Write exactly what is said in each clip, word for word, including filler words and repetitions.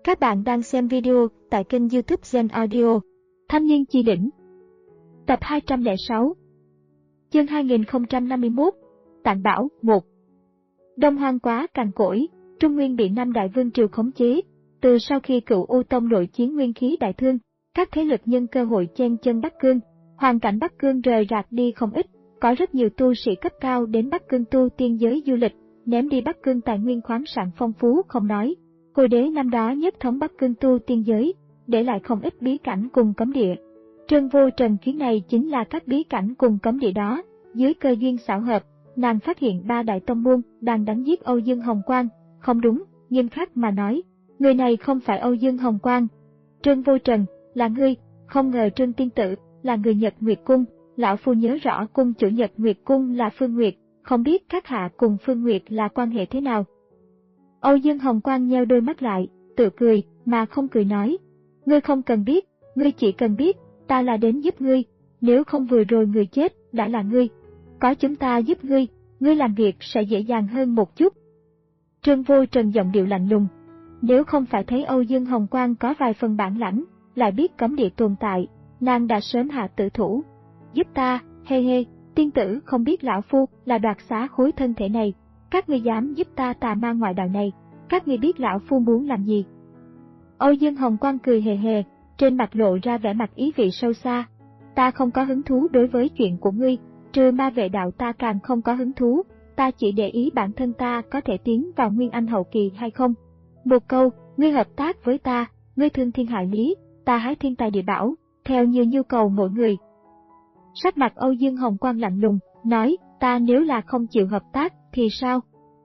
Các bạn đang xem video tại kênh YouTube Gen Audio. Thanh niên chi đỉnh. Tập hai trăm lẻ sáu. Chương hai nghìn không trăm năm mươi mốt. Tạng Bảo một. Đông Hoang quá cằn cỗi, Trung Nguyên bị năm đại vương triều khống chế. Từ sau khi Cửu U Tông nội chiến nguyên khí đại thương, các thế lực nhân cơ hội chen chân Bắc Cương, hoàn cảnh Bắc Cương rời rạc đi không ít. Có rất nhiều tu sĩ cấp cao đến Bắc Cương tu tiên giới du lịch, ném đi Bắc Cương tài nguyên khoáng sản phong phú không nói. Hồi đế năm đó nhất thống Bắc Cương tu tiên giới, để lại không ít bí cảnh cùng cấm địa. Trương Vô Trần chuyến này chính là các bí cảnh cùng cấm địa đó. Dưới cơ duyên xảo hợp, nàng phát hiện ba đại tông môn đang đánh giết Âu Dương Hồng Quang. Không đúng, nghiêm khắc mà nói, người này không phải Âu Dương Hồng Quang. Trương Vô Trần, là ngươi. Không ngờ Trương Tiên Tử là người Nhật Nguyệt Cung. Lão phu nhớ rõ cung chủ Nhật Nguyệt Cung là Phương Nguyệt, không biết các hạ cùng Phương Nguyệt là quan hệ thế nào. Âu Dương Hồng Quang nheo đôi mắt lại, tự cười, mà không cười nói. Ngươi không cần biết, ngươi chỉ cần biết, ta là đến giúp ngươi, nếu không vừa rồi người chết, đã là ngươi. Có chúng ta giúp ngươi, ngươi làm việc sẽ dễ dàng hơn một chút. Trương Vô Trần giọng điệu lạnh lùng. Nếu không phải thấy Âu Dương Hồng Quang có vài phần bản lãnh, lại biết cấm địa tồn tại, nàng đã sớm hạ tử thủ. Giúp ta, hê hê, tiên tử không biết lão phu là đoạt xá khối thân thể này. Các ngươi dám giúp ta tà ma ngoại đạo này, các ngươi biết lão phu muốn làm gì? Âu Dương Hồng Quang cười hề hề, trên mặt lộ ra vẻ mặt ý vị sâu xa. Ta không có hứng thú đối với chuyện của ngươi, trừ ma vệ đạo ta càng không có hứng thú, ta chỉ để ý bản thân ta có thể tiến vào Nguyên Anh hậu kỳ hay không. Một câu, ngươi hợp tác với ta, ngươi thương thiên hại lý, ta hái thiên tài địa bảo, theo như nhu cầu mỗi người. Sắc mặt Âu Dương Hồng Quang lạnh lùng, nói, ta nếu là không chịu hợp tác, thì sao?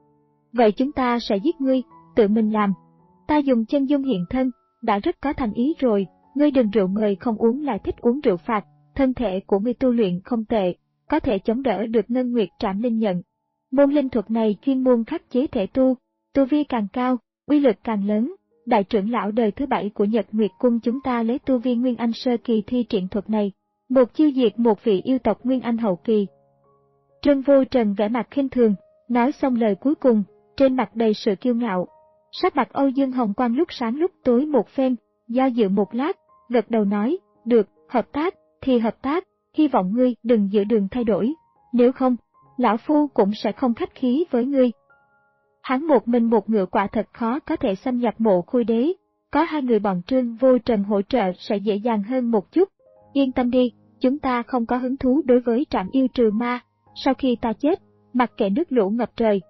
Vậy chúng ta sẽ giết ngươi, tự mình làm. Ta dùng chân dung hiện thân, đã rất có thành ý rồi, ngươi đừng rượu mời không uống lại thích uống rượu phạt, thân thể của ngươi tu luyện không tệ, có thể chống đỡ được Ngân Nguyệt Trảm Linh Nhận. Môn linh thuật này chuyên môn khắc chế thể tu, tu vi càng cao, uy lực càng lớn. Đại trưởng lão đời thứ bảy của Nhật Nguyệt Cung chúng ta lấy tu vi Nguyên Anh sơ kỳ thi triển thuật này, một chiêu diệt một vị yêu tộc Nguyên Anh hậu kỳ. Trương Vô Trần vẻ mặt khinh thường, nói xong lời cuối cùng, trên mặt đầy sự kiêu ngạo. Sắc mặt Âu Dương Hồng Quang lúc sáng lúc tối một phen, do dự một lát, gật đầu nói, được, hợp tác, thì hợp tác, hy vọng ngươi đừng giữa đường thay đổi, nếu không, lão phu cũng sẽ không khách khí với ngươi. Hắn một mình một ngựa quả thật khó có thể xâm nhập mộ Khôi Đế, có hai người bọn Trương Vô Trần hỗ trợ sẽ dễ dàng hơn một chút. Yên tâm đi, chúng ta không có hứng thú đối với trảm yêu trừ ma, sau khi ta chết, mặc kệ nước lũ ngập trời.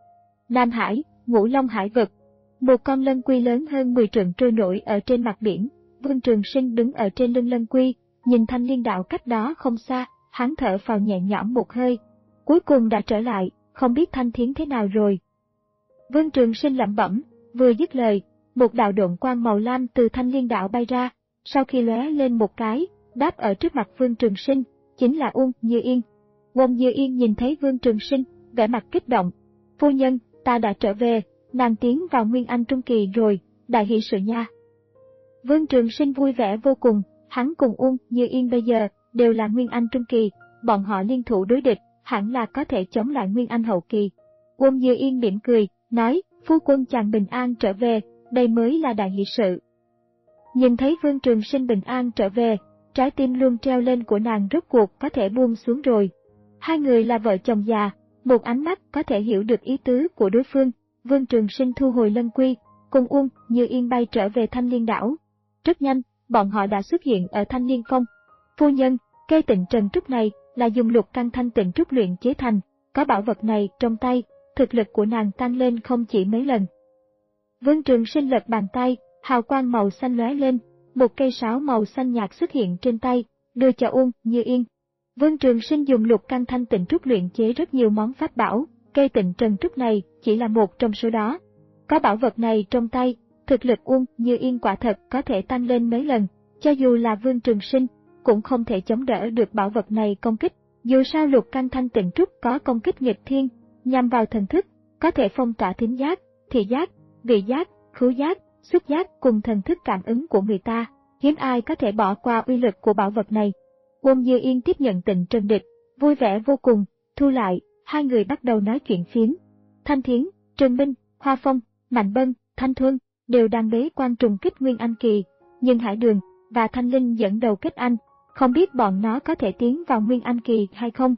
Nam Hải, Ngũ Long Hải vực. Một con lân quy lớn hơn mười trượng trôi nổi ở trên mặt biển, Vương Trường Sinh đứng ở trên lưng lân quy, nhìn Thanh Liên Đạo cách đó không xa, hắn thở phào nhẹ nhõm một hơi. Cuối cùng đã trở lại, không biết Thanh Thiến thế nào rồi. Vương Trường Sinh lẩm bẩm, vừa dứt lời, một đạo độn quang màu lam từ Thanh Liên Đạo bay ra, sau khi lóe lên một cái, đáp ở trước mặt Vương Trường Sinh, chính là Uông Như Yên. Uông Như Yên nhìn thấy Vương Trường Sinh, vẻ mặt kích động. Phu nhân, ta đã trở về, nàng tiến vào Nguyên Anh Trung Kỳ rồi, đại hỷ sự nha. Vương Trường Sinh vui vẻ vô cùng, hắn cùng Uông Như Yên bây giờ đều là Nguyên Anh Trung Kỳ, bọn họ liên thủ đối địch, hẳn là có thể chống lại Nguyên Anh hậu kỳ. Uông Như Yên mỉm cười, nói, phu quân chàng bình an trở về, đây mới là đại hỷ sự. Nhìn thấy Vương Trường Sinh bình an trở về, trái tim luôn treo lên của nàng rốt cuộc có thể buông xuống rồi. Hai người là vợ chồng già, một ánh mắt có thể hiểu được ý tứ của đối phương. Vương Trường Sinh thu hồi lân quy, cùng Uông Như Yên bay trở về Thanh Liên Đảo. Rất nhanh, bọn họ đã xuất hiện ở Thanh Liên Phong. Phu nhân, cây tịnh trần trúc này là dùng lục căn thanh tịnh trúc luyện chế thành, có bảo vật này trong tay, thực lực của nàng tăng lên không chỉ mấy lần. Vương Trường Sinh lật bàn tay, hào quang màu xanh lóe lên, một cây sáo màu xanh nhạt xuất hiện trên tay, đưa cho Uông Như Yên. Vương Trường Sinh dùng lục căn thanh tịnh trúc luyện chế rất nhiều món pháp bảo, cây tịnh trần trúc này chỉ là một trong số đó. Có bảo vật này trong tay, thực lực Uông Như Yên quả thật có thể tăng lên mấy lần, cho dù là Vương Trường Sinh, cũng không thể chống đỡ được bảo vật này công kích. Dù sao lục căn thanh tịnh trúc có công kích nghịch thiên, nhằm vào thần thức, có thể phong tỏa thính giác, thị giác, vị giác, khứu giác, xúc giác cùng thần thức cảm ứng của người ta, hiếm ai có thể bỏ qua uy lực của bảo vật này. Uông Như Yên tiếp nhận tịnh trần địch, vui vẻ vô cùng, thu lại, hai người bắt đầu nói chuyện phiếm. Thanh Thiến, Trần Minh, Hoa Phong, Mạnh Bân, Thanh Thuân, đều đang bế quan trùng kích Nguyên Anh kỳ, nhưng Hải Đường và Thanh Linh dẫn đầu kết anh, không biết bọn nó có thể tiến vào Nguyên Anh kỳ hay không.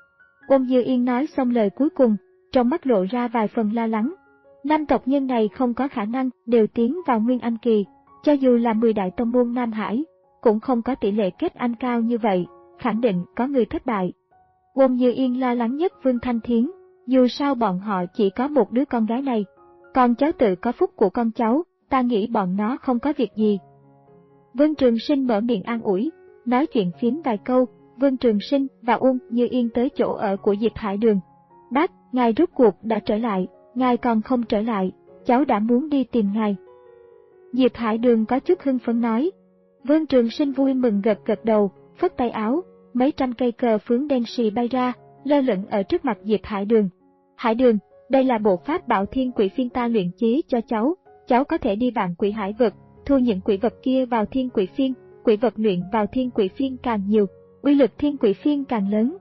Ôn Như Yên nói xong lời cuối cùng, trong mắt lộ ra vài phần lo lắng. Năm tộc nhân này không có khả năng đều tiến vào Nguyên Anh kỳ, cho dù là mười đại tông môn Nam Hải, cũng không có tỷ lệ kết anh cao như vậy, khẳng định có người thất bại. Ôn Như Yên lo lắng nhất Vương Thanh Thiến, dù sao bọn họ chỉ có một đứa con gái này, con cháu tự có phúc của con cháu, ta nghĩ bọn nó không có việc gì. Vương Trường Sinh mở miệng an ủi, nói chuyện phím vài câu, Vương Trường Sinh và Ôn Như Yên tới chỗ ở của Diệp Hải Đường. Bác, ngài rốt cuộc đã trở lại, ngài còn không trở lại, cháu đã muốn đi tìm ngài. Diệp Hải Đường có chút hưng phấn nói. Vương Trường Sinh vui mừng gật gật đầu, phất tay áo, mấy trăm cây cờ phướng đen xì bay ra, lơ lửng ở trước mặt Diệp Hải Đường. Hải Đường, đây là bộ pháp bảo thiên quỷ phiên ta luyện chế cho cháu, cháu có thể đi vạn quỷ hải vực, thu những quỷ vật kia vào thiên quỷ phiên, quỷ vật luyện vào thiên quỷ phiên càng nhiều, uy lực thiên quỷ phiên càng lớn.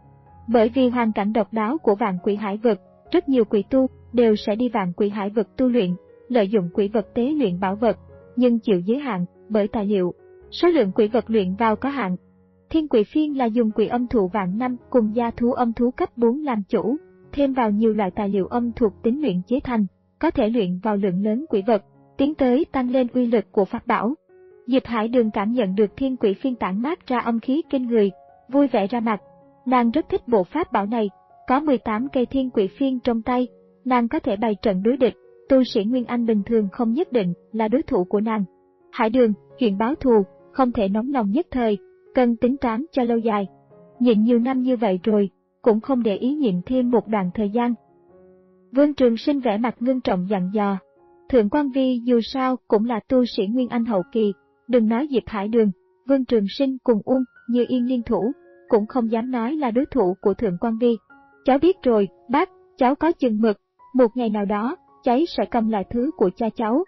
Bởi vì hoàn cảnh độc đáo của vạn quỷ hải vực, rất nhiều quỷ tu đều sẽ đi vạn quỷ hải vực tu luyện, lợi dụng quỷ vật tế luyện bảo vật, nhưng chịu giới hạn bởi tài liệu, số lượng quỷ vật luyện vào có hạn. Thiên quỷ phiên là dùng quỷ âm thụ vạn năm cùng gia thú âm thú cấp bốn làm chủ, thêm vào nhiều loại tài liệu âm thuộc tính luyện chế thành, có thể luyện vào lượng lớn quỷ vật, tiến tới tăng lên uy lực của pháp bảo. Diệp Hải Đường cảm nhận được thiên quỷ phiên tản mát ra âm khí kinh người, vui vẻ ra mặt. Nàng rất thích bộ pháp bảo này, có mười tám cây thiên quỷ phiên trong tay, nàng có thể bày trận đối địch, tu sĩ Nguyên Anh bình thường không nhất định là đối thủ của nàng. Hải Đường, chuyện báo thù, không thể nóng lòng nhất thời, cần tính toán cho lâu dài. Nhịn nhiều năm như vậy rồi, cũng không để ý nhịn thêm một đoạn thời gian. Vương Trường Sinh vẻ mặt ngưng trọng dặn dò. Thượng Quan Vi dù sao cũng là tu sĩ Nguyên Anh hậu kỳ, đừng nói Diệp Hải Đường, Vương Trường Sinh cùng Ung Như Yên liên thủ, cũng không dám nói là đối thủ của Thượng Quan Vi. Cháu biết rồi, bác, cháu có chừng mực, một ngày nào đó, cháy sẽ cầm lại thứ của cha cháu.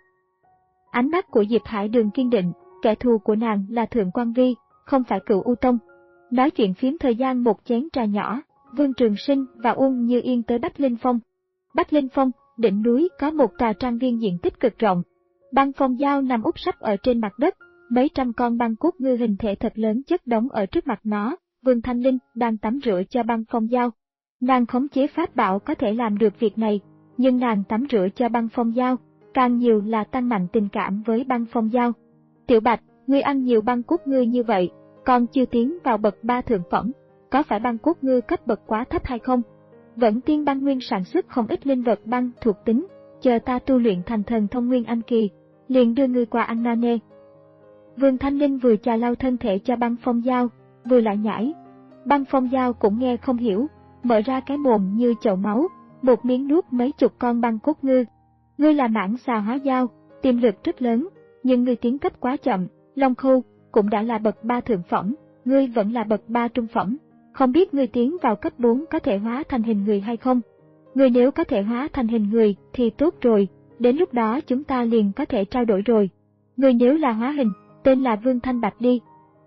Ánh mắt của Diệp Hải Đường kiên định, kẻ thù của nàng là Thượng Quan Vi, không phải Cửu U Tông. Nói chuyện phím thời gian một chén trà nhỏ, Vương Trường Sinh và Ung Như Yên tới Bách Linh Phong. Bách Linh Phong, đỉnh núi có một tòa trang viên diện tích cực rộng. Băng phong dao nằm úp sấp ở trên mặt đất, mấy trăm con băng cốt ngư hình thể thật lớn chất đống ở trước mặt nó. Vương Thanh Linh đang tắm rửa cho băng phong dao. Nàng khống chế pháp bảo có thể làm được việc này, nhưng nàng tắm rửa cho băng phong dao, càng nhiều là tăng mạnh tình cảm với băng phong dao. Tiểu Bạch, ngươi ăn nhiều băng cốt ngư như vậy, còn chưa tiến vào bậc ba thượng phẩm, có phải băng cốt ngư cấp bậc quá thấp hay không? Vẫn Tiên Băng Nguyên sản xuất không ít linh vật băng thuộc tính, chờ ta tu luyện thành thần thông Nguyên Anh kỳ, liền đưa ngươi qua ăn na nê. Vương Thanh Linh vừa chà lau thân thể cho băng phong dao, vừa lại nhảy. Băng phong dao cũng nghe không hiểu, mở ra cái mồm như chậu máu, một miếng nuốt mấy chục con băng cốt ngư. Ngươi là mãng xà hóa dao, tiềm lực rất lớn, nhưng ngươi tiến cấp quá chậm. Long Khâu cũng đã là bậc ba thượng phẩm, ngươi vẫn là bậc ba trung phẩm. Không biết ngươi tiến vào cấp bốn có thể hóa thành hình người hay không? Ngươi nếu có thể hóa thành hình người thì tốt rồi, đến lúc đó chúng ta liền có thể trao đổi rồi. Ngươi nếu là hóa hình, tên là Vương Thanh Bạch đi.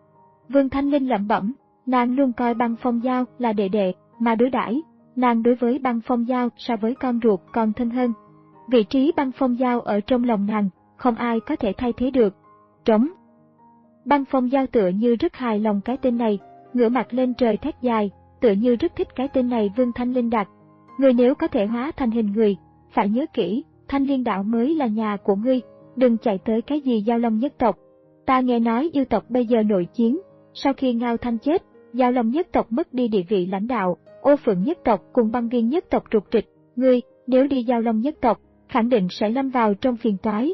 Vương Thanh Linh lẩm bẩm, nàng luôn coi băng phong dao là đệ đệ mà đối đãi, nàng đối với băng phong dao so với con ruột còn thân hơn. Vị trí băng phong dao ở trong lòng nàng, không ai có thể thay thế được. Trống. Băng phong dao tựa như rất hài lòng cái tên này, ngửa mặt lên trời thét dài, tựa như rất thích cái tên này Vương Thanh Linh đặt. Ngươi nếu có thể hóa thành hình người, phải nhớ kỹ, Thanh Liên đạo mới là nhà của ngươi, đừng chạy tới cái gì Giao Long nhất tộc. Ta nghe nói yêu tộc bây giờ nội chiến, sau khi Ngao Thanh chết, Giao Long nhất tộc mất đi địa vị lãnh đạo, Ô Phượng nhất tộc cùng Băng Viên nhất tộc trục trịch, ngươi nếu đi Giao Long nhất tộc, khẳng định sẽ lâm vào trong phiền toái.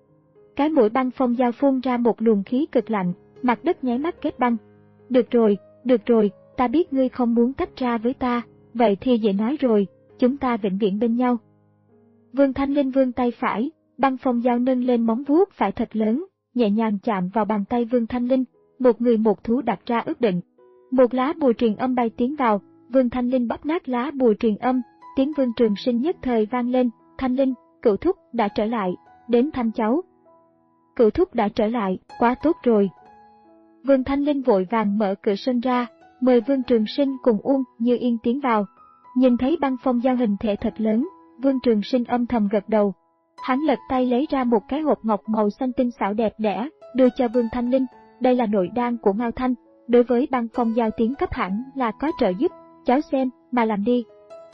Cái mũi băng phong dao phun ra một luồng khí cực lạnh, mặt đất nháy mắt kết băng. Được rồi, được rồi, ta biết ngươi không muốn tách ra với ta, vậy thì dễ nói rồi, chúng ta vĩnh viễn bên nhau. Vương Thanh Linh vươn tay phải, băng phong dao nâng lên móng vuốt phải thật lớn, nhẹ nhàng chạm vào bàn tay Vương Thanh Linh, một người một thú đặt ra ước định. Một lá bùa truyền âm bay tiến vào, Vương Thanh Linh bóp nát lá bùa truyền âm, tiếng Vương Trường Sinh nhất thời vang lên, Thanh Linh, Cửu Thúc đã trở lại, đến thăm cháu. Cửu Thúc đã trở lại, quá tốt rồi. Vương Thanh Linh vội vàng mở cửa sân ra, mời Vương Trường Sinh cùng Uông Như Yên tiến vào. Nhìn thấy băng phong dao hình thể thật lớn, Vương Trường Sinh âm thầm gật đầu. Hắn lật tay lấy ra một cái hộp ngọc màu xanh tinh xảo đẹp đẽ, đưa cho Vương Thanh Linh. Đây là nội đan của Ngao Thanh, đối với băng phong giao tiến cấp hẳn là có trợ giúp, cháu xem mà làm đi.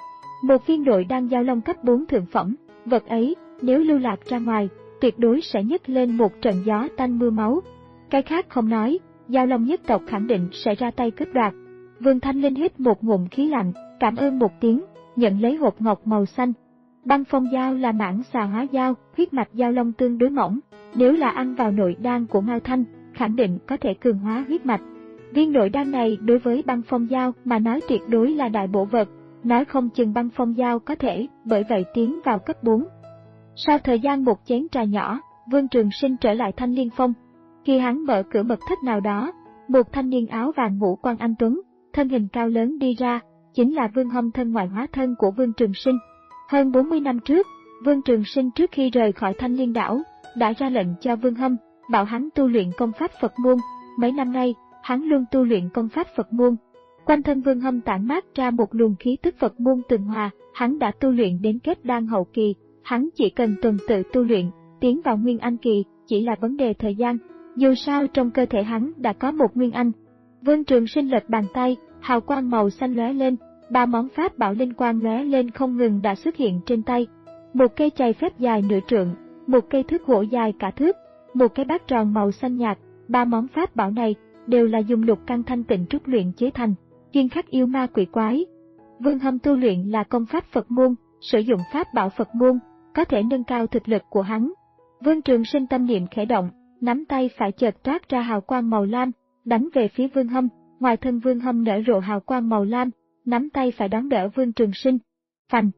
Một viên nội đan giao long cấp bốn thượng phẩm, vật ấy nếu lưu lạc ra ngoài, tuyệt đối sẽ nhấc lên một trận gió tanh mưa máu. Cái khác không nói, giao long nhất tộc khẳng định sẽ ra tay cướp đoạt. Vương Thanh Linh hít một ngụm khí lạnh, cảm ơn một tiếng, nhận lấy hộp ngọc màu xanh. Băng phong dao là mãng xà hóa dao, huyết mạch giao long tương đối mỏng, nếu là ăn vào nội đan của Ngao Thanh, khẳng định có thể cường hóa huyết mạch. Viên nội đan này đối với băng phong dao mà nói tuyệt đối là đại bổ vật, nói không chừng băng phong dao có thể bởi vậy tiến vào cấp bốn. Sau thời gian một chén trà nhỏ, Vương Trường Sinh trở lại Thanh Liên Phong. Khi hắn mở cửa mật thất nào đó, một thanh niên áo vàng ngũ quan anh tuấn, thân hình cao lớn đi ra, chính là Vương Hâm thân ngoại hóa thân của Vương Trường Sinh. Hơn bốn mươi năm trước, Vương Trường Sinh trước khi rời khỏi Thanh Liên đảo, đã ra lệnh cho Vương Hâm, bảo hắn tu luyện công pháp Phật môn. Mấy năm nay, hắn luôn tu luyện công pháp Phật môn. Quanh thân Vương Hâm tản mát ra một luồng khí tức Phật môn tường hòa, hắn đã tu luyện đến kết đan hậu kỳ, hắn chỉ cần tuần tự tu luyện, tiến vào Nguyên Anh kỳ, chỉ là vấn đề thời gian. Dù sao trong cơ thể hắn đã có một Nguyên Anh. Vương Trường Sinh lật bàn tay, hào quang màu xanh lóe lên, ba món pháp bảo linh quang lóe lên không ngừng đã xuất hiện trên tay. Một cây chày phép dài nửa trượng, một cây thước gỗ dài cả thước, một cái bát tròn màu xanh nhạt. Ba món pháp bảo này đều là dùng lục căn thanh tịnh trúc luyện chế thành, chuyên khắc yêu ma quỷ quái. Vương Hâm tu luyện là công pháp Phật môn, sử dụng pháp bảo Phật môn có thể nâng cao thực lực của hắn. Vương Trường Sinh tâm niệm khẽ động, nắm tay phải chợt toát ra hào quang màu lam, đánh về phía Vương Hâm. Ngoài thân Vương Hâm nở rộ hào quang màu lam, nắm tay phải đón đỡ Vương Trường Sinh. Phành!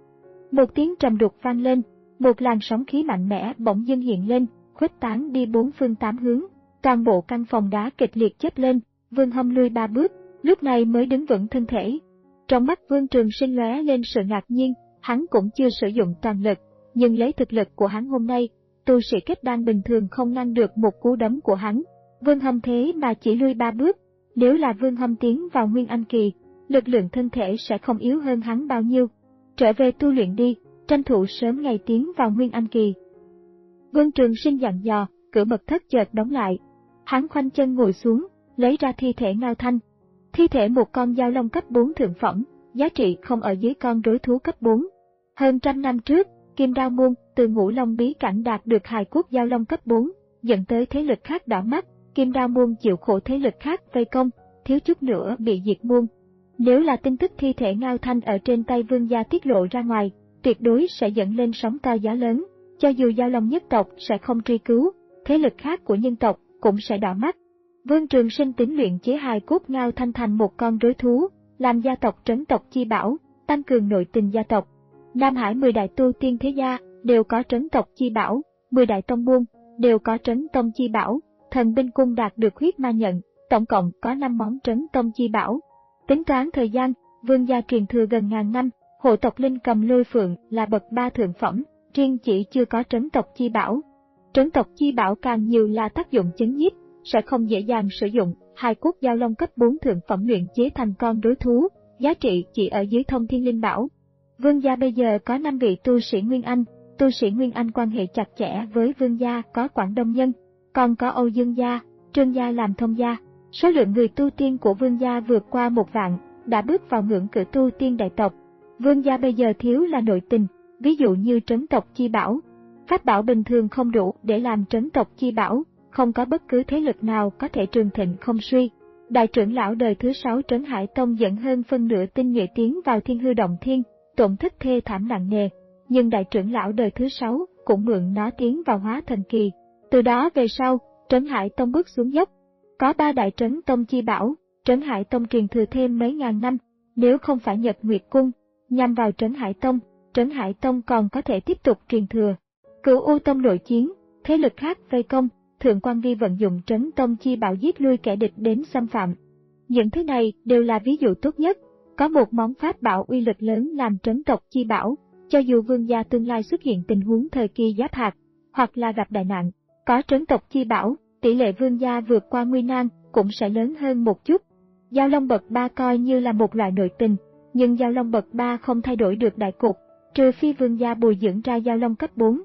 Một tiếng trầm đục vang lên, một làn sóng khí mạnh mẽ bỗng dưng hiện lên, khuếch tán đi bốn phương tám hướng. Toàn bộ căn phòng đá kịch liệt chớp lên, Vương Hâm lui ba bước, lúc này mới đứng vững thân thể. Trong mắt Vương Trường Sinh lóe lên sự ngạc nhiên, hắn cũng chưa sử dụng toàn lực, nhưng lấy thực lực của hắn hôm nay, tu sĩ kết đan bình thường không ngăn được một cú đấm của hắn. Vương Hâm thế mà chỉ lui ba bước, nếu là Vương Hâm tiến vào Nguyên Anh kỳ, lực lượng thân thể sẽ không yếu hơn hắn bao nhiêu. Trở về tu luyện đi, tranh thủ sớm ngày tiến vào Nguyên Anh kỳ. Vương Trường Sinh dặn dò, cửa mật thất chợt đóng lại. Hắn khoanh chân ngồi xuống, lấy ra thi thể Ngao Thanh. Thi thể một con giao long cấp bốn thượng phẩm, giá trị không ở dưới con rối thú cấp bốn. Hơn trăm năm trước, Kim Đao Môn từ Ngũ Long bí cảnh đạt được hài cốt giao long cấp bốn, dẫn tới thế lực khác đỏ mắt. Kim Đao Môn chịu khổ thế lực khác vây công, thiếu chút nữa bị diệt môn. Nếu là tin tức thi thể Ngao Thanh ở trên tay Vương gia tiết lộ ra ngoài, tuyệt đối sẽ dẫn lên sóng to gió lớn. Cho dù giao long nhất tộc sẽ không truy cứu, thế lực khác của nhân tộc cũng sẽ đỏ mắt. Vương Trường Sinh tính luyện chế hài cốt Ngao Thanh thành một con rối thú, làm gia tộc trấn tộc chi bảo, tăng cường nội tình gia tộc. Nam Hải mười đại tu tiên thế gia đều có trấn tộc chi bảo, mười đại tông môn đều có trấn tông chi bảo. Thần binh cung đạt được huyết ma nhận, tổng cộng có năm món trấn tông chi bảo. Tính toán thời gian, Vương gia truyền thừa gần ngàn năm, hộ tộc linh cầm lôi phượng là bậc ba thượng phẩm, riêng chỉ chưa có trấn tộc chi bảo. Trấn tộc chi bảo càng nhiều là tác dụng chấn nhiếp, sẽ không dễ dàng sử dụng. Hài cốt giao long cấp bốn thượng phẩm luyện chế thành con rối thú, giá trị chỉ ở dưới thông thiên linh bảo. Vương gia bây giờ có năm vị tu sĩ Nguyên Anh, tu sĩ Nguyên Anh quan hệ chặt chẽ với Vương gia có Quảng Đông Nhân, còn có Âu Dương gia, Trương gia làm thông gia. Số lượng người tu tiên của Vương gia vượt qua một vạn, đã bước vào ngưỡng cửa tu tiên đại tộc. Vương gia bây giờ thiếu là nội tình, ví dụ như trấn tộc chi bảo. Pháp bảo bình thường không đủ để làm trấn tộc chi bảo, không có bất cứ thế lực nào có thể trường thịnh không suy. Đại trưởng lão đời thứ sáu Trấn Hải Tông dẫn hơn phân nửa tinh nhuệ tiến vào Thiên Hư Động Thiên, tổn thất thê thảm nặng nề, nhưng đại trưởng lão đời thứ sáu cũng mượn nó tiến vào Hóa Thần kỳ. Từ đó về sau, Trấn Hải Tông bước xuống dốc. Có ba đại trấn tông chi bảo, Trấn Hải Tông truyền thừa thêm mấy ngàn năm, nếu không phải Nhật Nguyệt Cung nhằm vào Trấn Hải Tông, Trấn Hải Tông còn có thể tiếp tục truyền thừa. Cửu U Tông nội chiến, thế lực khác vây công, Thượng Quan Vi vận dụng trấn tông chi bảo giết lui kẻ địch đến xâm phạm. Những thứ này đều là ví dụ tốt nhất. Có một món pháp bảo uy lực lớn làm trấn tộc chi bảo, cho dù Vương gia tương lai xuất hiện tình huống thời kỳ giáp hạt, hoặc là gặp đại nạn, có trấn tộc chi bảo, tỷ lệ Vương gia vượt qua nguy nan cũng sẽ lớn hơn một chút. Giao long bậc ba coi như là một loại nội tình, nhưng giao long bậc ba không thay đổi được đại cục, trừ phi Vương gia bồi dưỡng ra giao long cấp bốn,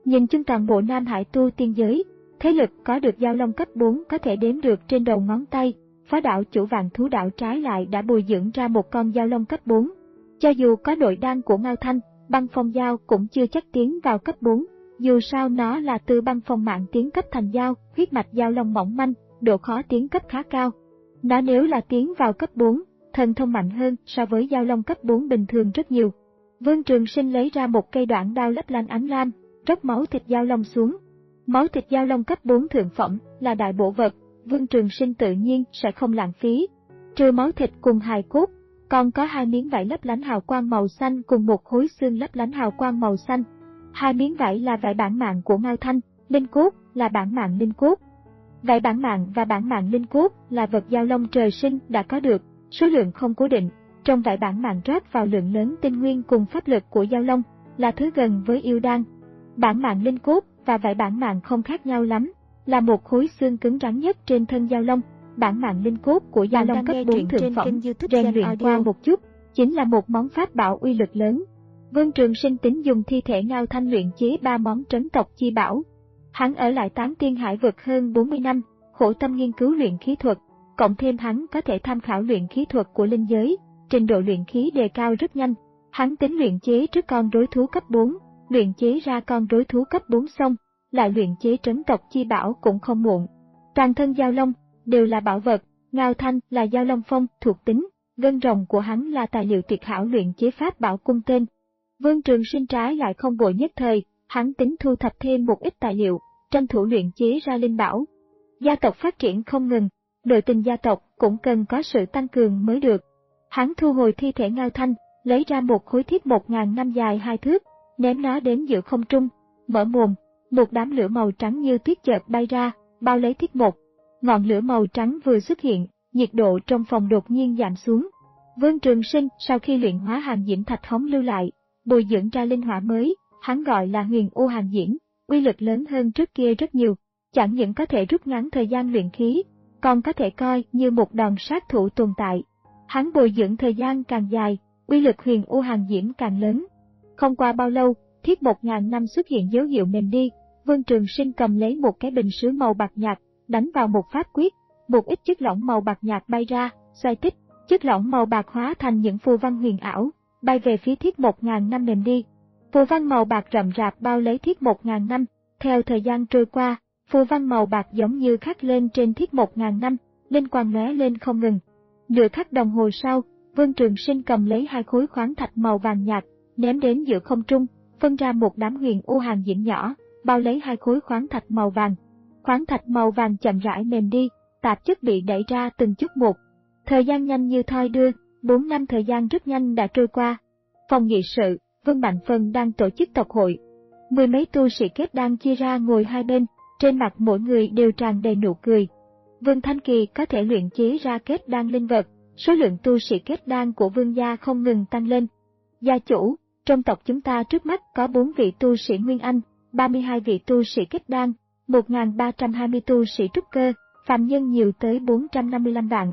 Nhìn chung toàn bộ Nam Hải tu tiên giới, thế lực có được Giao Long cấp bốn có thể đếm được trên đầu ngón tay. Phó đạo chủ Vạn Thú Đạo trái lại đã bồi dưỡng ra một con Giao Long cấp bốn. Cho dù có nội đan của Ngao Thanh, Băng Phong Giao cũng chưa chắc tiến vào cấp bốn. Dù sao nó là từ Băng Phong Mạng tiến cấp thành Giao, huyết mạch Giao Long mỏng manh, độ khó tiến cấp khá cao. Nó nếu là tiến vào cấp bốn, thần thông mạnh hơn so với Giao Long cấp bốn bình thường rất nhiều. Vương Trường Sinh lấy ra một cây đoạn đao lấp lánh ánh lam, róc máu thịt Giao Long xuống. Máu thịt Giao Long cấp bốn thượng phẩm là đại bổ vật, Vương Trường Sinh tự nhiên sẽ không lãng phí. Trừ máu thịt cùng hài cốt, còn có hai miếng vải lấp lánh hào quang màu xanh cùng một khối xương lấp lánh hào quang màu xanh. Hai miếng vải là vải bản mạng của Ngao Thanh, linh cốt là bản mạng linh cốt. Vải bản mạng và bản mạng linh cốt là vật Giao Long trời sinh đã có được, số lượng không cố định. Trong vải bản mạng rót vào lượng lớn tinh nguyên cùng pháp lực của Giao Long, là thứ gần với yêu đan. Bản mạng linh cốt và vải bản mạng không khác nhau lắm, là một khối xương cứng rắn nhất trên thân Giao Long. Bản mạng linh cốt của Giao Long cấp bốn thượng phẩm, rèn luyện qua một chút, chính là một món pháp bảo uy lực lớn. Vương Trường Sinh tính dùng thi thể Ngao Thanh luyện chế ba món trấn tộc chi bảo. Hắn ở lại Tán Tiên Hải vực hơn bốn mươi năm, khổ tâm nghiên cứu luyện khí thuật, cộng thêm hắn có thể tham khảo luyện khí thuật của linh giới, trình độ luyện khí đề cao rất nhanh. Hắn tính luyện chế trước con rối thú cấp bốn, luyện chế ra con rối thú cấp bốn xong, lại luyện chế trấn tộc chi bảo cũng không muộn. Toàn thân Giao Long đều là bảo vật, Ngao Thanh là Giao Long phong thuộc tính, gân rồng của hắn là tài liệu tuyệt hảo luyện chế pháp bảo cung tên. Vương Trường Sinh trái lại không vội nhất thời, hắn tính thu thập thêm một ít tài liệu, tranh thủ luyện chế ra linh bảo. Gia tộc phát triển không ngừng, nội tình gia tộc cũng cần có sự tăng cường mới được. Hắn thu hồi thi thể Ngao Thanh, lấy ra một khối thiết một ngàn năm dài hai thước, ném nó đến giữa không trung, mở mồm, một đám lửa màu trắng như tuyết chợt bay ra, bao lấy thiết một. Ngọn lửa màu trắng vừa xuất hiện, nhiệt độ trong phòng đột nhiên giảm xuống. Vương Trường Sinh sau khi luyện hóa hàn diễm thạch hống lưu lại, bồi dưỡng ra linh hỏa mới, hắn gọi là Huyền U Hàn Diễm, uy lực lớn hơn trước kia rất nhiều, chẳng những có thể rút ngắn thời gian luyện khí, còn có thể coi như một đòn sát thủ tồn tại. Hắn bồi dưỡng thời gian càng dài, uy lực Huyền U Hàn Diễm càng lớn. Không qua bao lâu, thiết một ngàn năm xuất hiện dấu hiệu mềm đi, Vương Trường Sinh cầm lấy một cái bình sứ màu bạc nhạt, đánh vào một pháp quyết, một ít chất lỏng màu bạc nhạt bay ra, xoay tích, chất lỏng màu bạc hóa thành những phù văn huyền ảo, bay về phía thiết một ngàn năm mềm đi. Phù văn màu bạc rậm rạp bao lấy thiết một ngàn năm, theo thời gian trôi qua, phù văn màu bạc giống như khắc lên trên thiết một ngàn năm, linh quang lóe lên không ngừng. Nửa khắc đồng hồ sau, Vương Trường Sinh cầm lấy hai khối khoáng thạch màu vàng nhạt, ném đến giữa không trung, phân ra một đám huyền u hàn diễm nhỏ, bao lấy hai khối khoáng thạch màu vàng. Khoáng thạch màu vàng chậm rãi mềm đi, tạp chất bị đẩy ra từng chút một. Thời gian nhanh như thoi đưa, bốn năm thời gian rất nhanh đã trôi qua. Phòng nghị sự, Vương Mạnh Phân đang tổ chức tộc hội. Mười mấy tu sĩ kết đan chia ra ngồi hai bên, trên mặt mỗi người đều tràn đầy nụ cười. Vương Thanh Kỳ có thể luyện chế ra kết đan linh vật, số lượng tu sĩ kết đan của Vương gia không ngừng tăng lên. Gia chủ, trong tộc chúng ta trước mắt có bốn vị tu sĩ Nguyên Anh, ba mươi hai vị tu sĩ kết đan, một nghìn ba trăm hai mươi tu sĩ trúc cơ, phàm nhân nhiều tới bốn trăm năm mươi lăm vạn.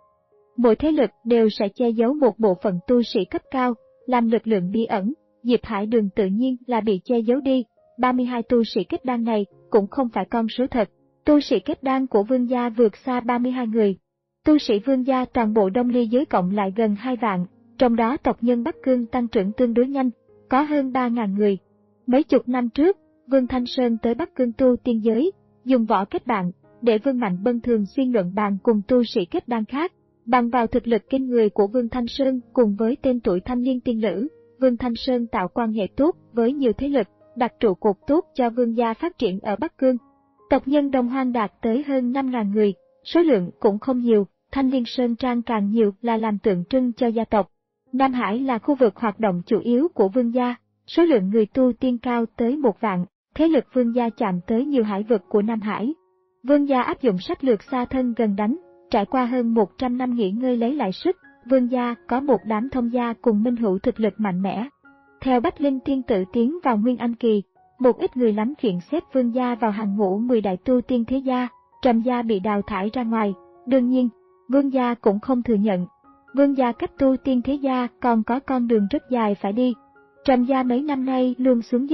Mỗi thế lực đều sẽ che giấu một bộ phận tu sĩ cấp cao, làm lực lượng bí ẩn. Diệp Hải Đường tự nhiên là bị che giấu đi, ba mươi hai tu sĩ kết đan này cũng không phải con số thật. Tu sĩ kết đan của Vương gia vượt xa ba mươi hai người. Tu sĩ Vương gia toàn bộ Đông Ly giới cộng lại gần hai vạn, trong đó tộc nhân Bắc Cương tăng trưởng tương đối nhanh, có hơn ba nghìn người. Mấy chục năm trước, Vương Thanh Sơn tới Bắc Cương tu tiên giới, dùng võ kết bạn, để Vương Mạnh Bân thường xuyên luận bàn cùng tu sĩ kết đan khác. Bằng vào thực lực kinh người của Vương Thanh Sơn cùng với tên tuổi thanh niên tiên lữ, Vương Thanh Sơn tạo quan hệ tốt với nhiều thế lực, đặt trụ cột tốt cho Vương gia phát triển ở Bắc Cương. Tộc nhân Đông Hoang đạt tới hơn năm nghìn người, số lượng cũng không nhiều, Thanh Liên Sơn Trang càng nhiều là làm tượng trưng cho gia tộc. Nam Hải là khu vực hoạt động chủ yếu của Vương gia, số lượng người tu tiên cao tới một vạn, thế lực Vương gia chạm tới nhiều hải vực của Nam Hải. Vương gia áp dụng sách lược xa thân gần đánh, trải qua hơn một trăm năm nghỉ ngơi lấy lại sức, Vương gia có một đám thông gia cùng minh hữu thực lực mạnh mẽ. Theo Bách Linh Tiên Tử tiến vào Nguyên Anh kỳ, một ít người lắm chuyện xếp Vương gia vào hàng ngũ mười đại tu tiên thế gia, Trầm gia bị đào thải ra ngoài. Đương nhiên, Vương gia cũng không thừa nhận. Vương gia cách tu tiên thế gia còn có con đường rất dài phải đi. Trầm gia mấy năm nay luôn xuống dốc,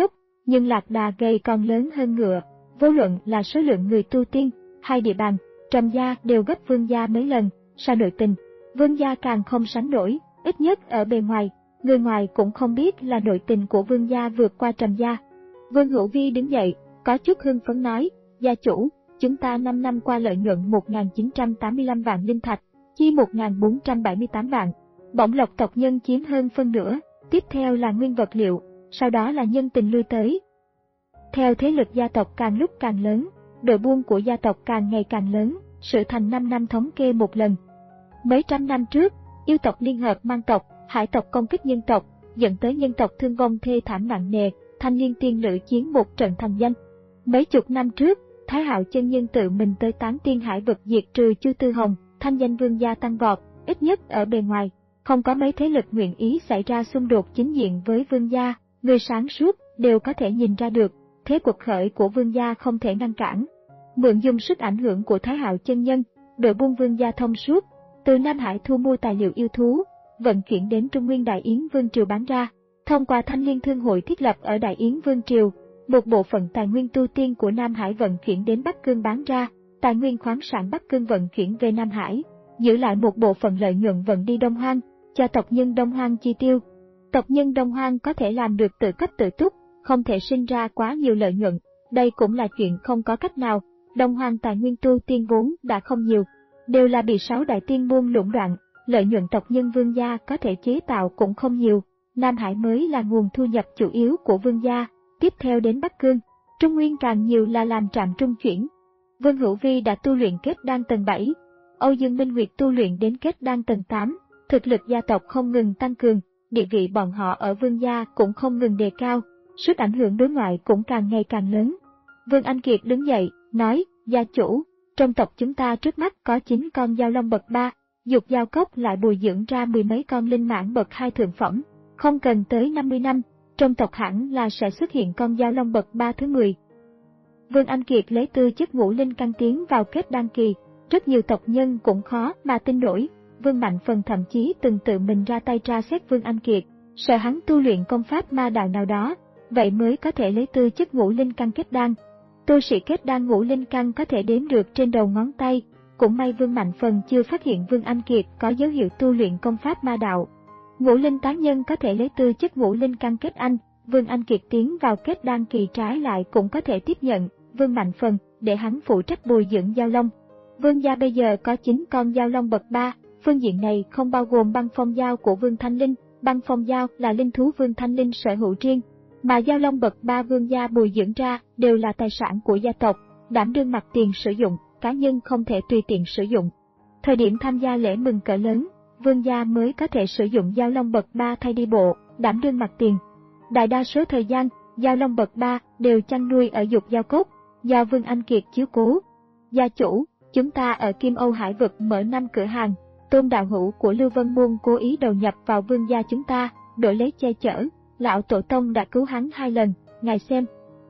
nhưng lạc đà gầy còn lớn hơn ngựa. Vô luận là số lượng người tu tiên hay địa bàn, Trầm gia đều gấp Vương gia mấy lần. Sao nội tình, Vương gia càng không sánh nổi, ít nhất ở bề ngoài, người ngoài cũng không biết là nội tình của Vương gia vượt qua Trầm gia. Vương Hữu Vi đứng dậy, có chút hưng phấn nói, gia chủ, chúng ta năm năm qua lợi nhuận một nghìn chín trăm tám mươi lăm vạn linh thạch, chi một nghìn bốn trăm bảy mươi tám vạn. Bổng lộc tộc nhân chiếm hơn phân nửa, tiếp theo là nguyên vật liệu, sau đó là nhân tình lui tới. Theo thế lực gia tộc càng lúc càng lớn, đội buôn của gia tộc càng ngày càng lớn, sự thành năm năm thống kê một lần. Mấy trăm năm trước, yêu tộc liên hợp mang tộc, hải tộc công kích nhân tộc, dẫn tới nhân tộc thương vong thê thảm nặng nề, thanh liên tiên lữ chiến một trận thành danh. Mấy chục năm trước, Thái Hạo chân nhân tự mình tới tán tiên hải vực diệt trừ Chu Tư Hồng, thanh danh Vương gia tăng vọt, ít nhất ở bề ngoài, không có mấy thế lực nguyện ý xảy ra xung đột chính diện với Vương gia, người sáng suốt đều có thể nhìn ra được, thế cuộc khởi của Vương gia không thể ngăn cản. Mượn dùng sức ảnh hưởng của Thái Hạo chân nhân, đội buôn Vương gia thông suốt, từ Nam Hải thu mua tài liệu yêu thú, vận chuyển đến Trung Nguyên Đại Yến Vương triều bán ra, thông qua Thanh Liên Thương hội thiết lập ở Đại Yến Vương triều, một bộ phận tài nguyên tu tiên của Nam Hải vận chuyển đến Bắc Cương bán ra, tài nguyên khoáng sản Bắc Cương vận chuyển về Nam Hải, giữ lại một bộ phận lợi nhuận vận đi Đông Hoang, cho tộc nhân Đông Hoang chi tiêu. Tộc nhân Đông Hoang có thể làm được tự cấp tự túc, không thể sinh ra quá nhiều lợi nhuận, đây cũng là chuyện không có cách nào. Đông Hoang tài nguyên tu tiên vốn đã không nhiều, đều là bị sáu đại tiên môn lũng đoạn, lợi nhuận tộc nhân Vương gia có thể chế tạo cũng không nhiều. Nam Hải mới là nguồn thu nhập chủ yếu của Vương gia, tiếp theo đến Bắc Cương, Trung Nguyên càng nhiều là làm trạm trung chuyển. Vương Hữu Vi đã tu luyện kết đan tầng bảy, Âu Dương Minh Nguyệt tu luyện đến kết đan tầng tám, thực lực gia tộc không ngừng tăng cường, địa vị bọn họ ở Vương gia cũng không ngừng đề cao, sức ảnh hưởng đối ngoại cũng càng ngày càng lớn. Vương Anh Kiệt đứng dậy, nói, gia chủ, trong tộc chúng ta trước mắt có chín con giao long bậc ba, dục giao cốc lại bồi dưỡng ra mười mấy con linh mãng bậc hai thượng phẩm, không cần tới năm mươi năm, trong tộc hẳn là sẽ xuất hiện con giao long bậc ba thứ mười. Vương Anh Kiệt lấy tư chất ngũ linh căn tiến vào kết đan kỳ, rất nhiều tộc nhân cũng khó mà tin nổi. Vương Mạnh Phần thậm chí từng tự mình ra tay tra xét Vương Anh Kiệt, sợ hắn tu luyện công pháp ma đạo nào đó, vậy mới có thể lấy tư chất ngũ linh căn kết đan. Tu sĩ kết đan ngũ linh căn có thể đếm được trên đầu ngón tay, cũng may Vương Mạnh Phần chưa phát hiện Vương Anh Kiệt có dấu hiệu tu luyện công pháp ma đạo. Ngũ linh tán nhân có thể lấy tư chất ngũ linh căn kết anh, Vương Anh Kiệt tiến vào kết đan kỳ trái lại cũng có thể tiếp nhận Vương Mạnh Phần để hắn phụ trách bồi dưỡng giao long. Vương gia bây giờ có chín con giao long bậc ba, phương diện này không bao gồm băng phong giao của Vương Thanh Linh, băng phong giao là linh thú Vương Thanh Linh sở hữu riêng, mà giao long bậc ba Vương gia bồi dưỡng ra đều là tài sản của gia tộc, đảm đương mặt tiền sử dụng, cá nhân không thể tùy tiện sử dụng. Thời điểm tham gia lễ mừng cỡ lớn, Vương gia mới có thể sử dụng giao long bậc ba thay đi bộ, đảm đương mặt tiền. Đại đa số thời gian, giao long bậc ba đều chăn nuôi ở dục giao cốt, do Vương Anh Kiệt chiếu cố. Gia chủ, chúng ta ở Kim Âu Hải vực mở năm cửa hàng, Tôn đạo hữu của Lưu Vân Môn cố ý đầu nhập vào Vương gia chúng ta, đổi lấy che chở, lão tổ tông đã cứu hắn hai lần, ngài xem.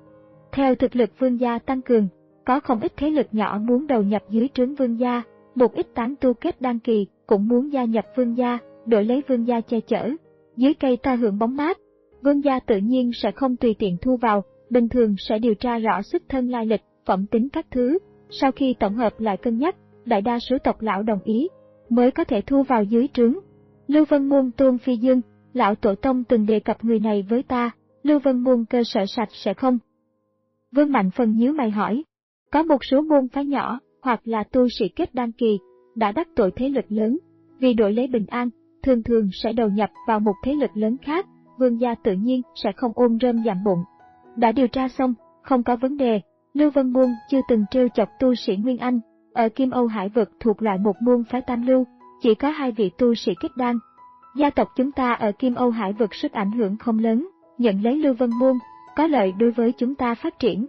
Theo thực lực Vương gia tăng cường, có không ít thế lực nhỏ muốn đầu nhập dưới trướng Vương gia, một ít tán tu kết đan kỳ cũng muốn gia nhập Vương gia, đổi lấy Vương gia che chở. Dưới cây ta hưởng bóng mát, Vương gia tự nhiên sẽ không tùy tiện thu vào, bình thường sẽ điều tra rõ xuất thân lai lịch, phẩm tính các thứ. Sau khi tổng hợp lại cân nhắc, đại đa số tộc lão đồng ý, mới có thể thu vào dưới trướng. Lưu Vân Môn Tôn Phi Dương, lão tổ tông từng đề cập người này với ta, Lưu Vân Môn cơ sở sạch sẽ không? Vương Mạnh Phần nhíu mày hỏi, có một số môn phái nhỏ, hoặc là tu sĩ kết đan kỳ, đã đắc tội thế lực lớn, vì đổi lấy bình an, thường thường sẽ đầu nhập vào một thế lực lớn khác, Vương gia tự nhiên sẽ không ôm rơm dặm bụng. Đã điều tra xong, không có vấn đề, Lưu Vân Môn chưa từng trêu chọc tu sĩ Nguyên Anh, ở Kim Âu Hải vực thuộc loại một môn phái tam lưu, chỉ có hai vị tu sĩ kết đan. Gia tộc chúng ta ở Kim Âu Hải vực sức ảnh hưởng không lớn, nhận lấy Lưu Vân Môn, có lợi đối với chúng ta phát triển.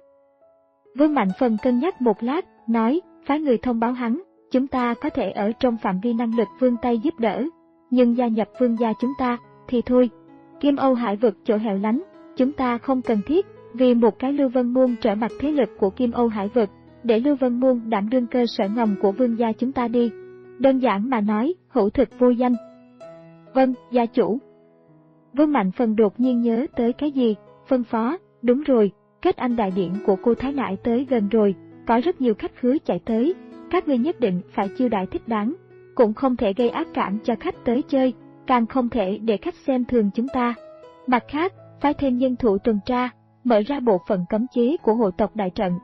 Vương Mạnh Phần cân nhắc một lát, nói, phái người thông báo hắn, chúng ta có thể ở trong phạm vi năng lực vươn tay giúp đỡ, nhưng gia nhập Vương gia chúng ta, thì thôi. Kim Âu Hải vực chỗ hẻo lánh, chúng ta không cần thiết, vì một cái Lưu Vân Môn trở mặt thế lực của Kim Âu Hải vực, để Lưu Vân Môn đảm đương cơ sở ngầm của Vương gia chúng ta đi. Đơn giản mà nói, hữu thực vô danh. Vâng, gia chủ. Vương Mạnh Phần đột nhiên nhớ tới cái gì, phân phó, Đúng rồi, kết anh đại điển của cô Thái Nãi tới gần rồi, có rất nhiều khách khứa chạy tới, các ngươi nhất định phải chiêu đãi thích đáng, cũng không thể gây ác cảm cho khách tới chơi, càng không thể để khách xem thường chúng ta. Mặt khác, phái thêm nhân thủ tuần tra, mở ra bộ phận cấm chế của hộ tộc đại trận.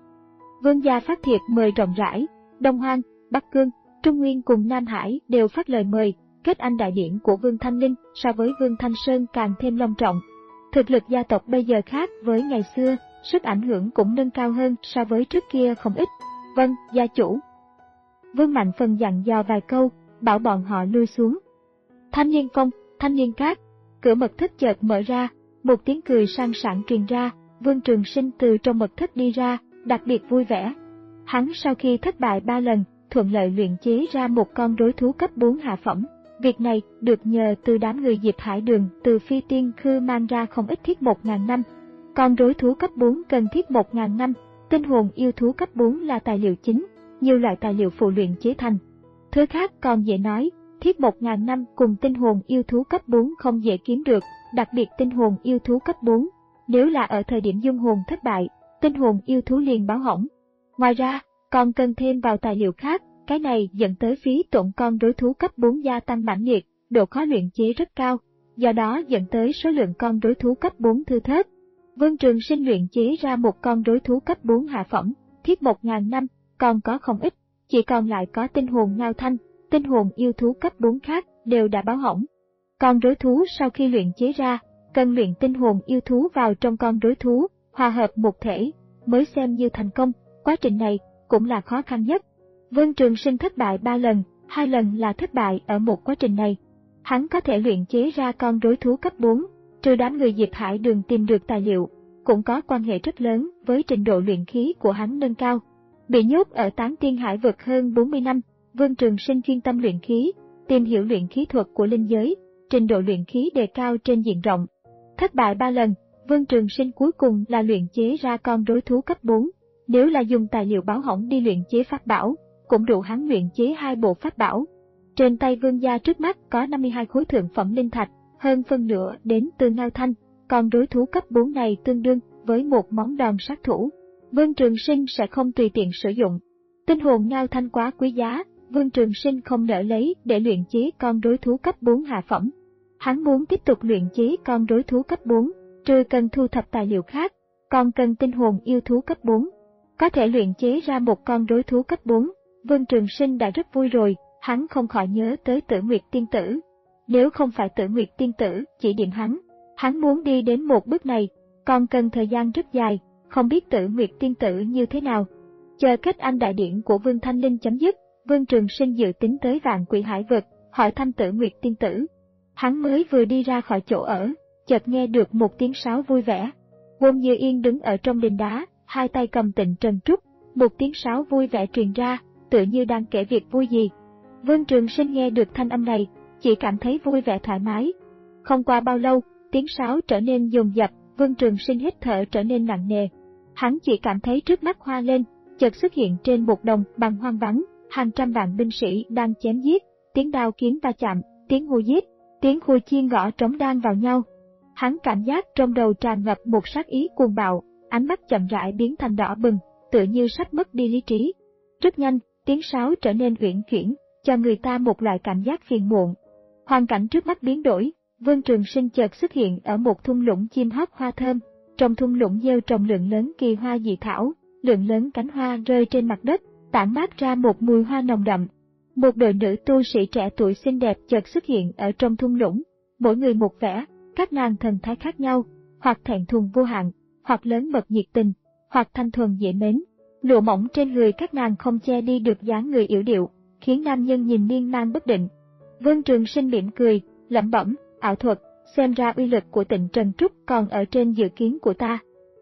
Vương gia phát thiệp mời rộng rãi, Đông Hoang, Bắc Cương, Trung Nguyên cùng Nam Hải đều phát lời mời. Kết anh đại điển của Vương Thanh Linh so với Vương Thanh Sơn càng thêm long trọng. Thực lực gia tộc bây giờ khác với ngày xưa, sức ảnh hưởng cũng nâng cao hơn so với trước kia không ít. Vâng, gia chủ. Vương Mạnh Phần dặn dò vài câu, bảo bọn họ lui xuống. Thanh Niên Phong, Thanh Niên Các, cửa mật thất chợt mở ra, một tiếng cười sang sảng truyền ra, Vương Trường Sinh từ trong mật thất đi ra, đặc biệt vui vẻ. Hắn sau khi thất bại ba lần, thuận lợi luyện chế ra một con rối thú cấp bốn hạ phẩm. Việc này được nhờ từ đám người Diệp Hải Đường từ Phi Tiên Khư mang ra không ít thiết một nghìn năm. Con rối thú cấp bốn cần thiết một nghìn năm, tinh hồn yêu thú cấp bốn là tài liệu chính, nhiều loại tài liệu phụ luyện chế thành. Thứ khác còn dễ nói, thiết một nghìn năm cùng tinh hồn yêu thú cấp bốn không dễ kiếm được, đặc biệt tinh hồn yêu thú cấp bốn. Nếu là ở thời điểm dung hồn thất bại, tinh hồn yêu thú liền báo hỏng. Ngoài ra, còn cần thêm vào tài liệu khác. Cái này dẫn tới phí tổn con rối thú cấp bốn gia tăng mãnh liệt, độ khó luyện chế rất cao, do đó dẫn tới số lượng con rối thú cấp bốn thưa thớt. Vương Trường Sinh luyện chế ra một con rối thú cấp bốn hạ phẩm, thiết một nghìn năm, còn có không ít, chỉ còn lại có tinh hồn Ngao Thanh, tinh hồn yêu thú cấp bốn khác đều đã báo hỏng. Con rối thú sau khi luyện chế ra, cần luyện tinh hồn yêu thú vào trong con rối thú, hòa hợp một thể, mới xem như thành công, quá trình này cũng là khó khăn nhất. Vương Trường Sinh thất bại ba lần, hai lần là thất bại ở một quá trình này. Hắn có thể luyện chế ra con rối thú cấp bốn, trừ đám người Diệp Hải Đường tìm được tài liệu, cũng có quan hệ rất lớn với trình độ luyện khí của hắn nâng cao. Bị nhốt ở Tán Tiên Hải vực hơn bốn mươi năm, Vương Trường Sinh chuyên tâm luyện khí, tìm hiểu luyện khí thuật của linh giới, trình độ luyện khí đề cao trên diện rộng. Thất bại ba lần, Vương Trường Sinh cuối cùng là luyện chế ra con rối thú cấp bốn. Nếu là dùng tài liệu báo hỏng đi luyện chế pháp bảo, cũng đủ hắn luyện chế hai bộ pháp bảo. Trên tay Vương gia trước mắt có năm mươi hai khối thượng phẩm linh thạch, hơn phân nửa đến từ Ngao Thanh, còn rối thú cấp bốn này tương đương với một món đòn sát thủ. Vương Trường Sinh sẽ không tùy tiện sử dụng. Tinh hồn Ngao Thanh quá quý giá, Vương Trường Sinh không nỡ lấy để luyện chế con rối thú cấp bốn hạ phẩm. Hắn muốn tiếp tục luyện chế con rối thú cấp bốn, trừ cần thu thập tài liệu khác, còn cần tinh hồn yêu thú cấp bốn. Có thể luyện chế ra một con rối thú cấp bốn. Vương Trường Sinh đã rất vui rồi, hắn không khỏi nhớ tới Tử Nguyệt Tiên Tử. Nếu không phải Tử Nguyệt Tiên Tử chỉ điểm hắn, hắn muốn đi đến một bước này, còn cần thời gian rất dài, không biết Tử Nguyệt Tiên Tử như thế nào. Chờ kết anh đại điển của Vương Thanh Linh chấm dứt, Vương Trường Sinh dự tính tới Vạn Quỷ Hải vực, hỏi thăm Tử Nguyệt Tiên Tử. Hắn mới vừa đi ra khỏi chỗ ở, chợt nghe được một tiếng sáo vui vẻ. Wôn Như Yên đứng ở trong đình đá, hai tay cầm tịnh trần trúc, một tiếng sáo vui vẻ truyền ra, tựa như đang kể việc vui gì. Vương Trường Sinh nghe được thanh âm này, chỉ cảm thấy vui vẻ thoải mái. Không qua bao lâu, tiếng sáo trở nên dồn dập, Vương Trường Sinh hít thở trở nên nặng nề. Hắn chỉ cảm thấy trước mắt hoa lên, chợt xuất hiện trên một đồng bằng hoang vắng, hàng trăm vạn binh sĩ đang chém giết, tiếng đao kiếm va chạm, tiếng hú giết, tiếng hùi chiên gõ trống đan vào nhau. Hắn cảm giác trong đầu tràn ngập một sát ý cuồng bạo, ánh mắt chậm rãi biến thành đỏ bừng, tựa như sắp mất đi lý trí. Rất nhanh, tiếng sáo trở nên uyển chuyển, cho người ta một loại cảm giác phiền muộn. Hoàn cảnh trước mắt biến đổi, Vương Trường Sinh chợt xuất hiện ở một thung lũng chim hót hoa thơm. Trong thung lũng gieo trồng lượng lớn kỳ hoa dị thảo, lượng lớn cánh hoa rơi trên mặt đất, tản mát ra một mùi hoa nồng đậm. Một đội nữ tu sĩ trẻ tuổi xinh đẹp chợt xuất hiện ở trong thung lũng, mỗi người một vẻ, các nàng thần thái khác nhau, hoặc thẹn thùng vô hạn, hoặc lớn mật nhiệt tình, hoặc thanh thuần dễ mến. Lụa mỏng trên người các nàng không che đi được dáng người yểu điệu, khiến nam nhân nhìn miên man bất định. Vương Trường Sinh mỉm cười, lẩm bẩm, ảo thuật, xem ra uy lực của Tịnh Trần Trúc còn ở trên dự kiến của ta.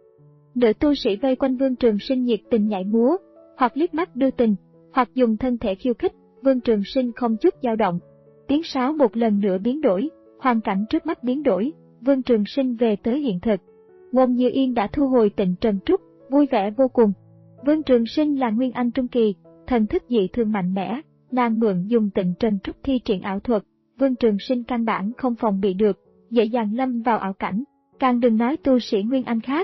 Nữ tu sĩ vây quanh Vương Trường Sinh nhiệt tình nhảy múa, hoặc liếc mắt đưa tình, hoặc dùng thân thể khiêu khích. Vương Trường Sinh không chút dao động. Tiếng sáo một lần nữa biến đổi, hoàn cảnh trước mắt biến đổi, Vương Trường Sinh về tới hiện thực. Wôn Như Yên đã thu hồi Tịnh Trần Trúc, vui vẻ vô cùng. Vương Trường Sinh là Nguyên Anh Trung Kỳ, thần thức dị thường mạnh mẽ, nàng mượn dùng Tịnh Trần Trúc thi triển ảo thuật, Vương Trường Sinh căn bản không phòng bị được, dễ dàng lâm vào ảo cảnh, càng đừng nói tu sĩ Nguyên Anh khác.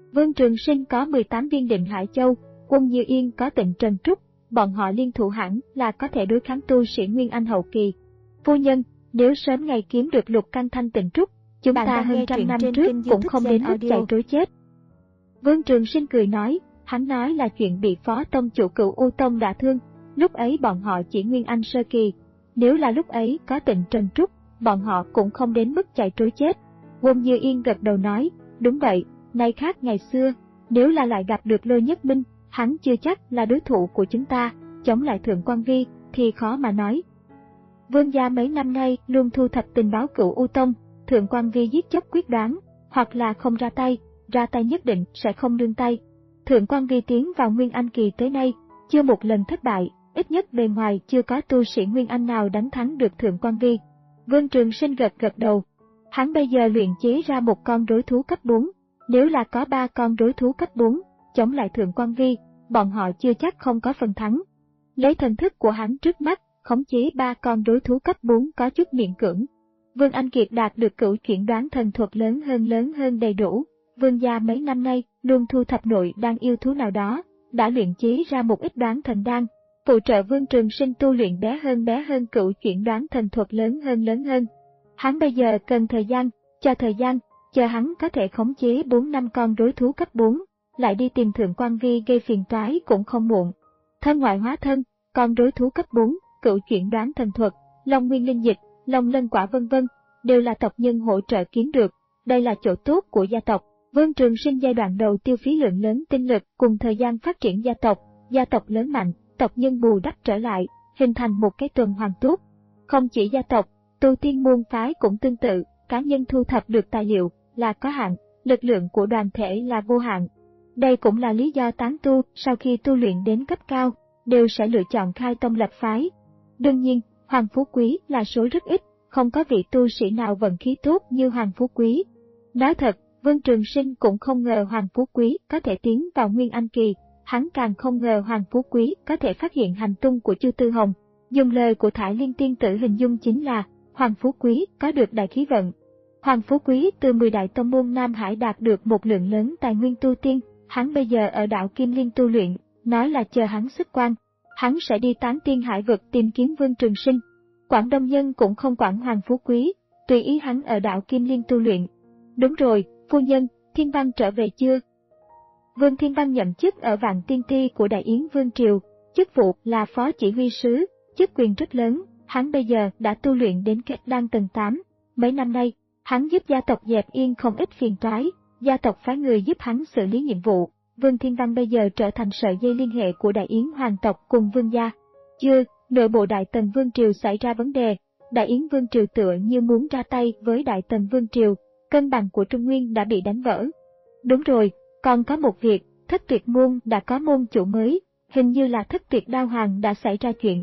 Vương Trường Sinh có mười tám viên Định Hải Châu, Quân Như Yên có Tịnh Trần Trúc, bọn họ liên thủ hẳn là có thể đối kháng tu sĩ Nguyên Anh hậu kỳ. Phu nhân, nếu sớm ngày kiếm được lục căn thanh tịnh trúc, chúng Bạn ta hơn trăm năm trước cũng không đến mức chạy trối chết. Vương Trường Sinh cười nói, hắn nói là chuyện bị Phó Tông chủ Cửu U Tông đả thương, lúc ấy bọn họ chỉ Nguyên Anh sơ kỳ. Nếu là lúc ấy có Tịnh Trần Trúc, bọn họ cũng không đến mức chạy trối chết. Quân Như Yên gật đầu nói, đúng vậy, nay khác ngày xưa, nếu là lại gặp được Lôi Nhất Minh, hắn chưa chắc là đối thủ của chúng ta, chống lại Thượng Quan Vi thì khó mà nói. Vương gia mấy năm nay luôn thu thập tình báo Cửu U Tông, Thượng Quan Vi giết chóc quyết đoán, hoặc là không ra tay, ra tay nhất định sẽ không nương tay. Thượng Quan Vi tiến vào Nguyên Anh kỳ tới nay, chưa một lần thất bại, ít nhất bề ngoài chưa có tu sĩ Nguyên Anh nào đánh thắng được Thượng Quan Vi. Vương Trường Sinh gật gật đầu. Hắn bây giờ luyện chế ra một con đối thú cấp bốn, nếu là có ba con đối thú cấp bốn, chống lại Thượng Quan Vi, bọn họ chưa chắc không có phần thắng. Lấy thần thức của hắn trước mắt, khống chế ba con đối thú cấp bốn có chút miễn cưỡng. Vương Anh Kiệt đạt được cửu chuyển đoán thần thuật lớn hơn lớn hơn đầy đủ. Vương gia mấy năm nay luôn thu thập nội đan yêu thú nào đó, đã luyện chế ra một ít đoán thần đan, phụ trợ Vương Trường Sinh tu luyện bé hơn bé hơn cửu chuyển đoán thần thuật lớn hơn lớn hơn. Hắn bây giờ cần thời gian, cho thời gian, chờ hắn có thể khống chế bốn năm con đối thú cấp bốn, lại đi tìm Thượng Quan Vi gây phiền toái cũng không muộn. Thân ngoại hóa thân, con đối thú cấp bốn, cửu chuyển đoán thần thuật, Long Nguyên Linh Dịch, Long Lân Quả vân vân, đều là tộc nhân hỗ trợ kiếm được, đây là chỗ tốt của gia tộc. Vương Trường Sinh giai đoạn đầu tiêu phí lượng lớn tinh lực cùng thời gian phát triển gia tộc, gia tộc lớn mạnh, tộc nhân bù đắp trở lại, hình thành một cái tuần hoàn tốt. Không chỉ gia tộc, tu tiên môn phái cũng tương tự, cá nhân thu thập được tài liệu là có hạn, lực lượng của đoàn thể là vô hạn. Đây cũng là lý do tán tu sau khi tu luyện đến cấp cao, đều sẽ lựa chọn khai tông lập phái. Đương nhiên, Hoàng Phú Quý là số rất ít, không có vị tu sĩ nào vận khí tốt như Hoàng Phú Quý. Nói thật, Vương Trường Sinh cũng không ngờ Hoàng Phú Quý có thể tiến vào Nguyên Anh kỳ, hắn càng không ngờ Hoàng Phú Quý có thể phát hiện hành tung của Chu Tư Hồng. Dùng lời của Thải Liên tiên tử hình dung chính là, Hoàng Phú Quý có được đại khí vận. Hoàng Phú Quý từ mười đại tông môn Nam Hải đạt được một lượng lớn tài nguyên tu tiên, hắn bây giờ ở đạo Kim Liên tu luyện, nói là chờ hắn xuất quan, hắn sẽ đi tán tiên hải vực tìm kiếm Vương Trường Sinh. Quảng Đông Nhân cũng không quản Hoàng Phú Quý, tùy ý hắn ở đạo Kim Liên tu luyện. Đúng rồi, phu nhân, Thiên Văn trở về chưa? Vương Thiên Văn nhậm chức ở Vạn Tiên Ti của Đại Yến Vương Triều, chức vụ là phó chỉ huy sứ, chức quyền rất lớn, hắn bây giờ đã tu luyện đến kết đan tầng tám. Mấy năm nay, hắn giúp gia tộc dẹp yên không ít phiền toái, gia tộc phái người giúp hắn xử lý nhiệm vụ. Vương Thiên Văn bây giờ trở thành sợi dây liên hệ của Đại Yến hoàng tộc cùng Vương gia. Chưa, nội bộ Đại Tần Vương Triều xảy ra vấn đề, Đại Yến Vương Triều tựa như muốn ra tay với Đại Tần Vương Triều, cân bằng của Trung Nguyên đã bị đánh vỡ. Đúng rồi, còn có một việc, Thất Tuyệt Môn đã có môn chủ mới, hình như là Thất Tuyệt Đao Hoàng đã xảy ra chuyện.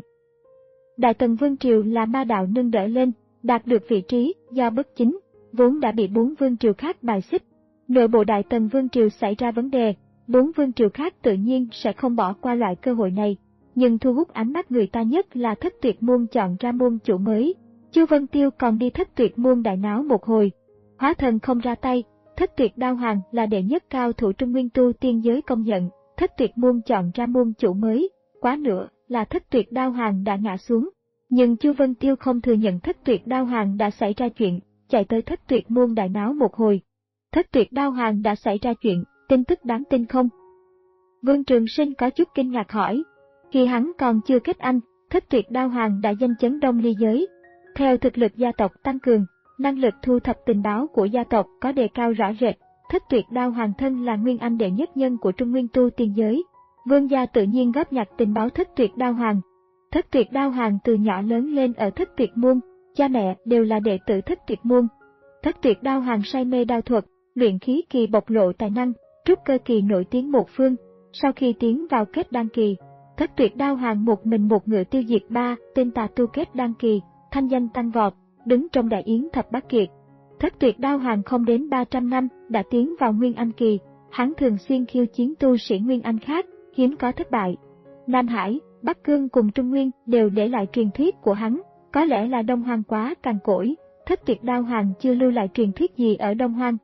Đại Tần Vương Triều là ma đạo nâng đỡ lên, đạt được vị trí do bất chính, vốn đã bị bốn vương triều khác bài xích. Nội bộ Đại Tần Vương Triều xảy ra vấn đề, bốn vương triều khác tự nhiên sẽ không bỏ qua loại cơ hội này, nhưng thu hút ánh mắt người ta nhất là Thất Tuyệt Môn chọn ra môn chủ mới. Chu Vân Tiêu còn đi Thất Tuyệt Môn đại náo một hồi. Hóa thần không ra tay, Thất Tuyệt Đao Hoàng là đệ nhất cao thủ Trung Nguyên tu tiên giới công nhận, Thất Tuyệt Môn chọn ra môn chủ mới, quá nữa là Thất Tuyệt Đao Hoàng đã ngã xuống. Nhưng Chu Vân Tiêu không thừa nhận Thất Tuyệt Đao Hoàng đã xảy ra chuyện, chạy tới Thất Tuyệt Môn đại náo một hồi. Thất Tuyệt Đao Hoàng đã xảy ra chuyện, tin tức đáng tin không? Vương Trường Sinh có chút kinh ngạc hỏi. Khi hắn còn chưa kết anh, Thất Tuyệt Đao Hoàng đã danh chấn Đông Ly giới. Theo thực lực gia tộc tăng cường, năng lực thu thập tình báo của gia tộc có đề cao rõ rệt, Thất Tuyệt Đao Hoàng thân là Nguyên Anh đệ nhất nhân của Trung Nguyên tu tiên giới. Vương gia tự nhiên góp nhặt tình báo Thất Tuyệt Đao Hoàng. Thất Tuyệt Đao Hoàng từ nhỏ lớn lên ở Thất Tuyệt Môn, cha mẹ đều là đệ tử Thất Tuyệt Môn. Thất Tuyệt Đao Hoàng say mê đao thuật, luyện khí kỳ bộc lộ tài năng, trúc cơ kỳ nổi tiếng một phương. Sau khi tiến vào kết đan kỳ, Thất Tuyệt Đao Hoàng một mình một ngựa tiêu diệt ba tên tà tu kết đan kỳ, thanh danh tăng vọt, đứng trong Đại Yến thập bát kiệt. Thất Tuyệt Đao Hoàng không đến ba trăm năm đã tiến vào Nguyên Anh kỳ, hắn thường xuyên khiêu chiến tu sĩ Nguyên Anh khác, hiếm có thất bại. Nam Hải, Bắc Cương cùng Trung Nguyên đều để lại truyền thuyết của hắn, có lẽ là Đông Hoang quá cằn cỗi, Thất Tuyệt Đao Hoàng chưa lưu lại truyền thuyết gì ở Đông Hoang.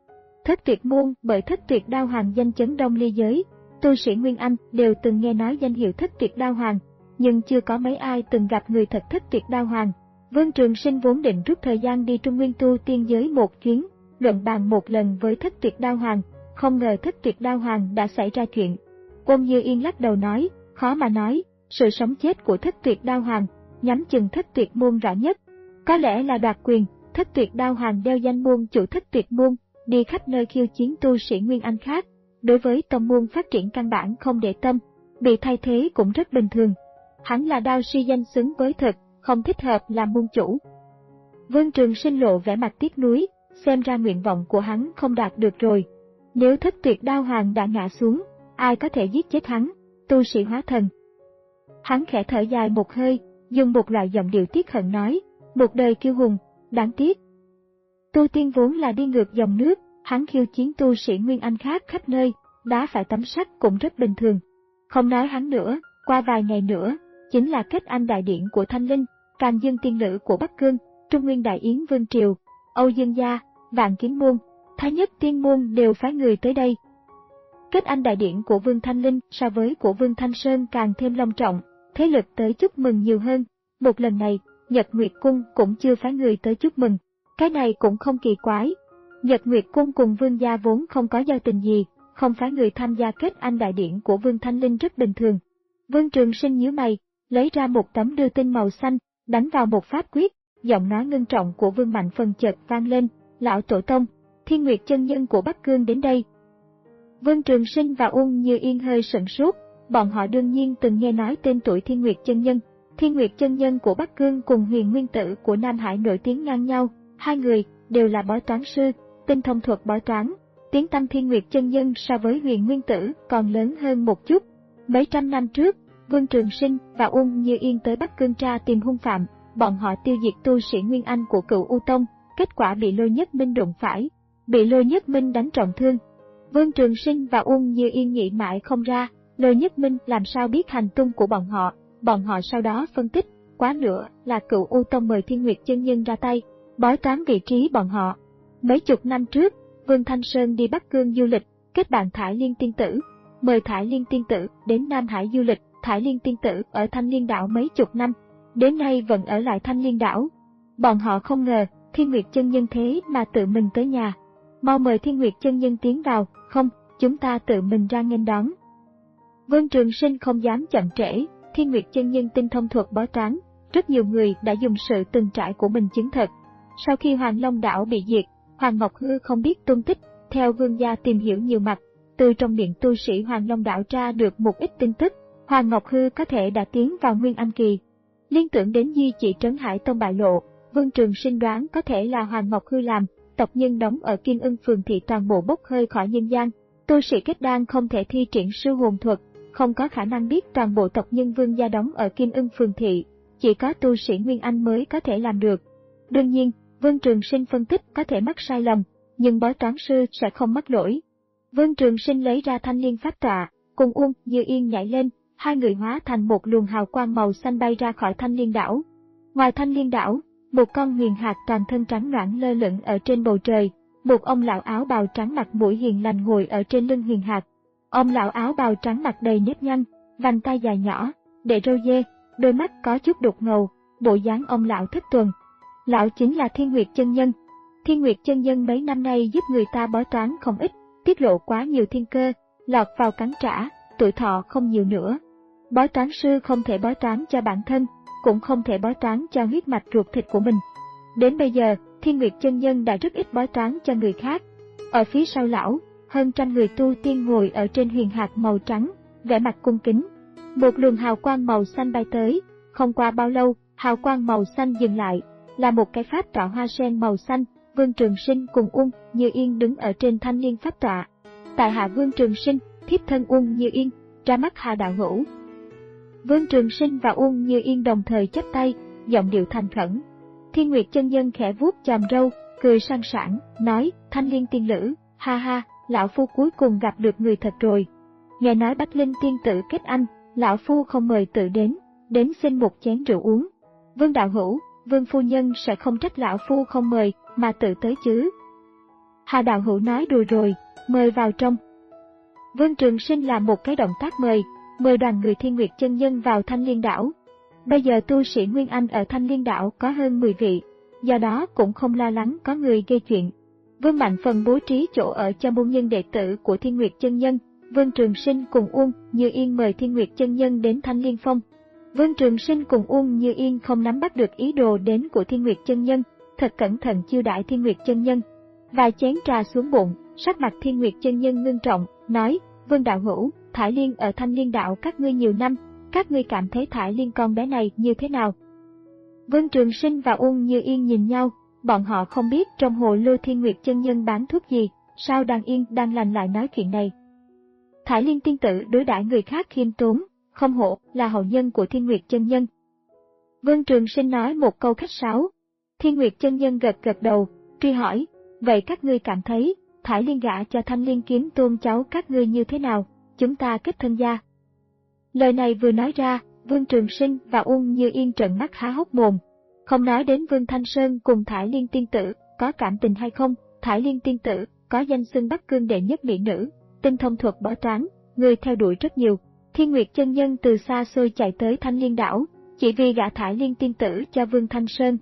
Thất tuyệt môn bởi thất tuyệt đao hoàng danh chấn đông ly giới. Tu sĩ Nguyên Anh đều từng nghe nói danh hiệu thất tuyệt đao hoàng, nhưng chưa có mấy ai từng gặp người thật thất tuyệt đao hoàng. Vương Trường Sinh vốn định rút thời gian đi Trung Nguyên tu tiên giới một chuyến, luận bàn một lần với thất tuyệt đao hoàng, không ngờ thất tuyệt đao hoàng đã xảy ra chuyện. Ôn Như Yên lắc đầu nói, khó mà nói, sự sống chết của thất tuyệt đao hoàng, nhắm chừng thất tuyệt môn rõ nhất. Có lẽ là đoạt quyền, thất tuyệt đao hoàng đeo danh môn chủ thất tuyệt môn, đi khắp nơi khiêu chiến tu sĩ Nguyên Anh khác. Đối với tông môn phát triển căn bản không để tâm, bị thay thế cũng rất bình thường. Hắn là đao sư danh xứng với thực, không thích hợp làm môn chủ. Vương Trường Sinh lộ vẻ mặt tiếc nuối, xem ra nguyện vọng của hắn không đạt được rồi. Nếu thất tuyệt đao hoàng đã ngã xuống, ai có thể giết chết hắn, tu sĩ hóa thần. Hắn khẽ thở dài một hơi, dùng một loại giọng điệu tiếc hận nói, một đời kiêu hùng, đáng tiếc. Tu tiên vốn là đi ngược dòng nước, hắn khiêu chiến tu sĩ Nguyên Anh khác khắp nơi, đá phải tấm sắt cũng rất bình thường. Không nói hắn nữa, qua vài ngày nữa, chính là kết anh đại điện của Thanh Linh, Càn Dương tiên nữ của Bắc Cương, Trung Nguyên Đại Yến Vương Triều, Âu Dương Gia, Vạn Kiếm Môn, Thái Nhất Tiên Môn đều phái người tới đây. Kết anh đại điện của Vương Thanh Linh so với của Vương Thanh Sơn càng thêm long trọng, thế lực tới chúc mừng nhiều hơn. Một lần này, Nhật Nguyệt Cung cũng chưa phái người tới chúc mừng. Cái này cũng không kỳ quái. Nhật Nguyệt Cung cùng Vương gia vốn không có giao tình gì, không phái người tham gia kết anh đại điện của Vương Thanh Linh rất bình thường. Vương Trường Sinh nhíu mày, lấy ra một tấm đưa tin màu xanh, đánh vào một pháp quyết, giọng nói ngưng trọng của Vương Mạnh Phần chợt vang lên, lão tổ tông, Thiên Nguyệt chân nhân của Bắc Cương đến đây. Vương Trường Sinh và Ung Như Yên hơi sửng sốt, bọn họ đương nhiên từng nghe nói tên tuổi Thiên Nguyệt chân nhân. Thiên Nguyệt chân nhân của Bắc Cương cùng Huyền Nguyên Tử của Nam Hải nổi tiếng ngang nhau, hai người đều là bói toán sư, tinh thông thuật bói toán. Tiếng tăm Thiên Nguyệt chân nhân so với Huyền Nguyên Tử còn lớn hơn một chút. Mấy trăm năm trước, Vương Trường Sinh và Ung Như Yên tới Bắc Cương tra tìm hung phạm, bọn họ tiêu diệt tu sĩ Nguyên Anh của Cựu U Tông, kết quả bị Lôi Nhất Minh đụng phải, bị Lôi Nhất Minh đánh trọng thương. Vương Trường Sinh và Ung Như Yên nghĩ mãi không ra, Lôi Nhất Minh làm sao biết hành tung của bọn họ. Bọn họ sau đó phân tích, quá nữa là Cựu U Tông mời Thiên Nguyệt chân nhân ra tay, bói toán vị trí bọn họ. Mấy chục năm trước, Vương Thanh Sơn đi Bắc Cương du lịch, kết bạn Thải Liên tiên tử, mời Thải Liên tiên tử đến Nam Hải du lịch. Thải Liên tiên tử ở Thanh Liên đảo mấy chục năm, đến nay vẫn ở lại Thanh Liên đảo. Bọn họ không ngờ, Thiên Nguyệt chân nhân thế mà tự mình tới nhà. Mau mời Thiên Nguyệt chân nhân tiến vào, không, chúng ta tự mình ra nghênh đón. Vương Trường Sinh không dám chậm trễ, Thiên Nguyệt chân nhân tinh thông thuật bói toán, rất nhiều người đã dùng sự từng trải của mình chứng thực. Sau khi Hoàng Long đảo bị diệt, Hoàng Ngọc Hư không biết tung tích, theo Vương gia tìm hiểu nhiều mặt, từ trong miệng tu sĩ Hoàng Long đảo ra được một ít tin tức, Hoàng Ngọc Hư có thể đã tiến vào Nguyên Anh kỳ. Liên tưởng đến di chỉ Trấn Hải Tông bại lộ, Vương Trường Sinh đoán có thể là Hoàng Ngọc Hư làm, tộc nhân đóng ở Kim Ưng phường thị toàn bộ bốc hơi khỏi nhân gian, tu sĩ kết đan không thể thi triển sư hồn thuật, không có khả năng biết toàn bộ tộc nhân Vương gia đóng ở Kim Ưng phường thị, chỉ có tu sĩ Nguyên Anh mới có thể làm được. Đương nhiên, Vương Trường Sinh phân tích có thể mắc sai lầm, nhưng bói toán sư sẽ không mắc lỗi. Vương Trường Sinh lấy ra thanh liên pháp tọa, cùng Ung Như Yên nhảy lên, hai người hóa thành một luồng hào quang màu xanh bay ra khỏi Thanh Liên đảo. Ngoài Thanh Liên đảo, một con huyền hạc toàn thân trắng noãn lơ lửng ở trên bầu trời, một ông lão áo bào trắng mặt mũi hiền lành ngồi ở trên lưng huyền hạc. Ông lão áo bào trắng mặt đầy nếp nhăn, vành tai dài nhỏ, để râu dê, đôi mắt có chút đục ngầu, bộ dáng ông lão thất tuần. Lão chính là Thiên Nguyệt chân nhân. Thiên Nguyệt chân nhân mấy năm nay giúp người ta bói toán không ít, tiết lộ quá nhiều thiên cơ, lọt vào cắn trả, tuổi thọ không nhiều nữa. Bói toán sư không thể bói toán cho bản thân, cũng không thể bói toán cho huyết mạch ruột thịt của mình. Đến bây giờ, Thiên Nguyệt chân nhân đã rất ít bói toán cho người khác. Ở phía sau lão, hơn trăm người tu tiên ngồi ở trên huyền hạc màu trắng, vẻ mặt cung kính. Một luồng hào quang màu xanh bay tới, không qua bao lâu, hào quang màu xanh dừng lại, là một cái pháp tọa hoa sen màu xanh. Vương Trường Sinh cùng Ung Như Yên đứng ở trên thanh liên pháp tọa. Tại hạ Vương Trường Sinh, thiếp thân Ung Như Yên, ra mắt Hà đạo hữu. Vương Trường Sinh và Ung Như Yên đồng thời chắp tay, giọng điệu thành khẩn. Thiên Nguyệt chân nhân khẽ vuốt chòm râu, cười sang sảng, nói: Thanh Liên tiên nữ, ha ha, lão phu cuối cùng gặp được người thật rồi. Nghe nói Bách Linh tiên tử kết anh, lão phu không mời tự đến, đến xin một chén rượu uống. Vương đạo hữu, Vương phu nhân sẽ không trách lão phu không mời, mà tự tới chứ? Hà đạo hữu nói đùa rồi, mời vào trong. Vương Trường Sinh làm một cái động tác mời, mời đoàn người Thiên Nguyệt chân nhân vào Thanh Liên đảo. Bây giờ tu sĩ Nguyên Anh ở Thanh Liên đảo có hơn mười vị, do đó cũng không lo lắng có người gây chuyện. Vương Mạnh Phần bố trí chỗ ở cho môn nhân đệ tử của Thiên Nguyệt chân nhân. Vương Trường Sinh cùng Uông Như Yên mời Thiên Nguyệt chân nhân đến Thanh Liên Phong. Vương Trường Sinh cùng Uông Như Yên không nắm bắt được ý đồ đến của Thiên Nguyệt chân nhân, thật cẩn thận chiêu đãi Thiên Nguyệt chân nhân. Vài chén trà xuống bụng, sắc mặt Thiên Nguyệt chân nhân ngưng trọng, nói: Vương đạo hữu, Thải Liên ở Thanh Liên đạo các ngươi nhiều năm, các ngươi cảm thấy Thải Liên con bé này như thế nào? Vương Trường Sinh và Uông Như Yên nhìn nhau, bọn họ không biết trong hồ lô Thiên Nguyệt chân nhân bán thuốc gì, sao đang yên đang lành lại nói chuyện này. Thải Liên tiên tử đối đãi người khác khiêm tốn, không hổ là hậu nhân của Thiên Nguyệt chân nhân. Vương Trường Sinh nói một câu khách sáo. Thiên Nguyệt chân nhân gật gật đầu, truy hỏi: vậy các ngươi cảm thấy Thải Liên gả cho Thanh Liên kiếm tôn cháu các ngươi như thế nào? Chúng ta kết thân gia. Lời này vừa nói ra, Vương Trường Sinh và Uông Như Yên trợn mắt há hốc mồm. Không nói đến Vương Thanh Sơn cùng Thải Liên tiên tử có cảm tình hay không, Thải Liên tiên tử có danh xưng Bắc Cương đệ nhất mỹ nữ, tinh thông thuật bó toán, người theo đuổi rất nhiều. Thiên Nguyệt chân nhân từ xa xôi chạy tới Thanh Liên đảo, chỉ vì gả Thải Liên tiên tử cho Vương Thanh Sơn.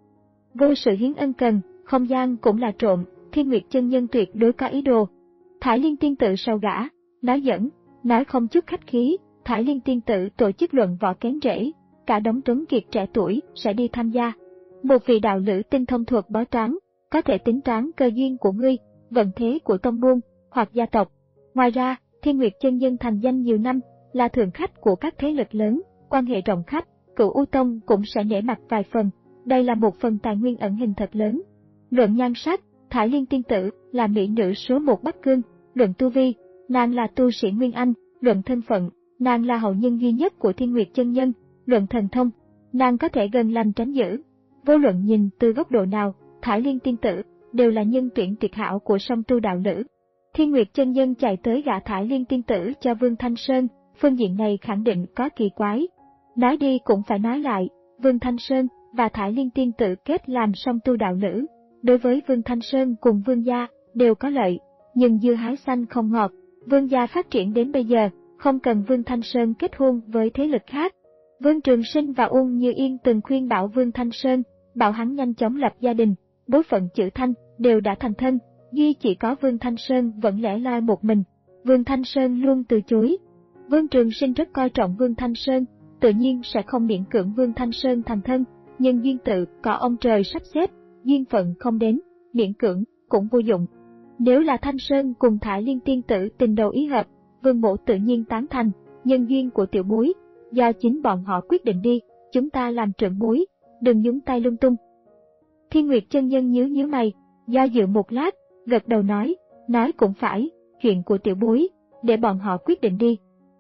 Vô sự hiến ân cần, không gian cũng là trộm, Thiên Nguyệt chân nhân tuyệt đối có ý đồ. Thải Liên tiên tử sau gả, nói dẫn, nói không chút khách khí, Thải Liên tiên tử tổ chức luận võ kén rễ, cả đống tuấn kiệt trẻ tuổi sẽ đi tham gia. Một vị đạo lữ tinh thông thuật bói toán, có thể tính toán cơ duyên của ngươi, vận thế của tông môn hoặc gia tộc. Ngoài ra, Thiên Nguyệt chân nhân thành danh nhiều năm, là thượng khách của các thế lực lớn, quan hệ rộng khắp, Cửu U Tông cũng sẽ nể mặt vài phần. Đây là một phần tài nguyên ẩn hình thật lớn. Luận nhan sắc, Thải Liên tiên tử là mỹ nữ số một Bắc Cương. Luận tu vi, nàng là tu sĩ Nguyên Anh. Luận thân phận, nàng là hậu nhân duy nhất của Thiên Nguyệt chân nhân. Luận thần thông, nàng có thể gần lành tránh dữ. Vô luận nhìn từ góc độ nào, Thải Liên tiên tử đều là nhân tuyển tuyệt hảo của song tu đạo lữ. Thiên Nguyệt chân nhân chạy tới gả Thải Liên tiên tử cho Vương Thanh Sơn, phương diện này khẳng định có kỳ quái. Nói đi cũng phải nói lại, Vương Thanh Sơn và Thải Liên tiên tử kết làm song tu đạo lữ, đối với Vương Thanh Sơn cùng Vương gia đều có lợi, nhưng dưa hái xanh không ngọt. Vương gia phát triển đến bây giờ, không cần Vương Thanh Sơn kết hôn với thế lực khác. Vương Trường Sinh và Uông Như Yên từng khuyên bảo Vương Thanh Sơn, bảo hắn nhanh chóng lập gia đình, bối phận chữ Thanh đều đã thành thân, duy chỉ có Vương Thanh Sơn vẫn lẻ loi một mình. Vương Thanh Sơn luôn từ chối. Vương Trường Sinh rất coi trọng Vương Thanh Sơn, tự nhiên sẽ không miễn cưỡng Vương Thanh Sơn thành thân, nhưng duyên tự có ông trời sắp xếp, duyên phận không đến, miễn cưỡng cũng vô dụng. Nếu là Thanh Sơn cùng Thải Liên tiên tử tình đầu ý hợp, Vương mộ tự nhiên tán thành, nhân duyên của tiểu bối, do chính bọn họ quyết định đi, chúng ta làm trưởng bối, đừng nhúng tay lung tung. Thiên Nguyệt chân nhân nhíu nhíu mày, do dự một lát, gật đầu nói, nói cũng phải, chuyện của tiểu bối, để bọn họ quyết định đi.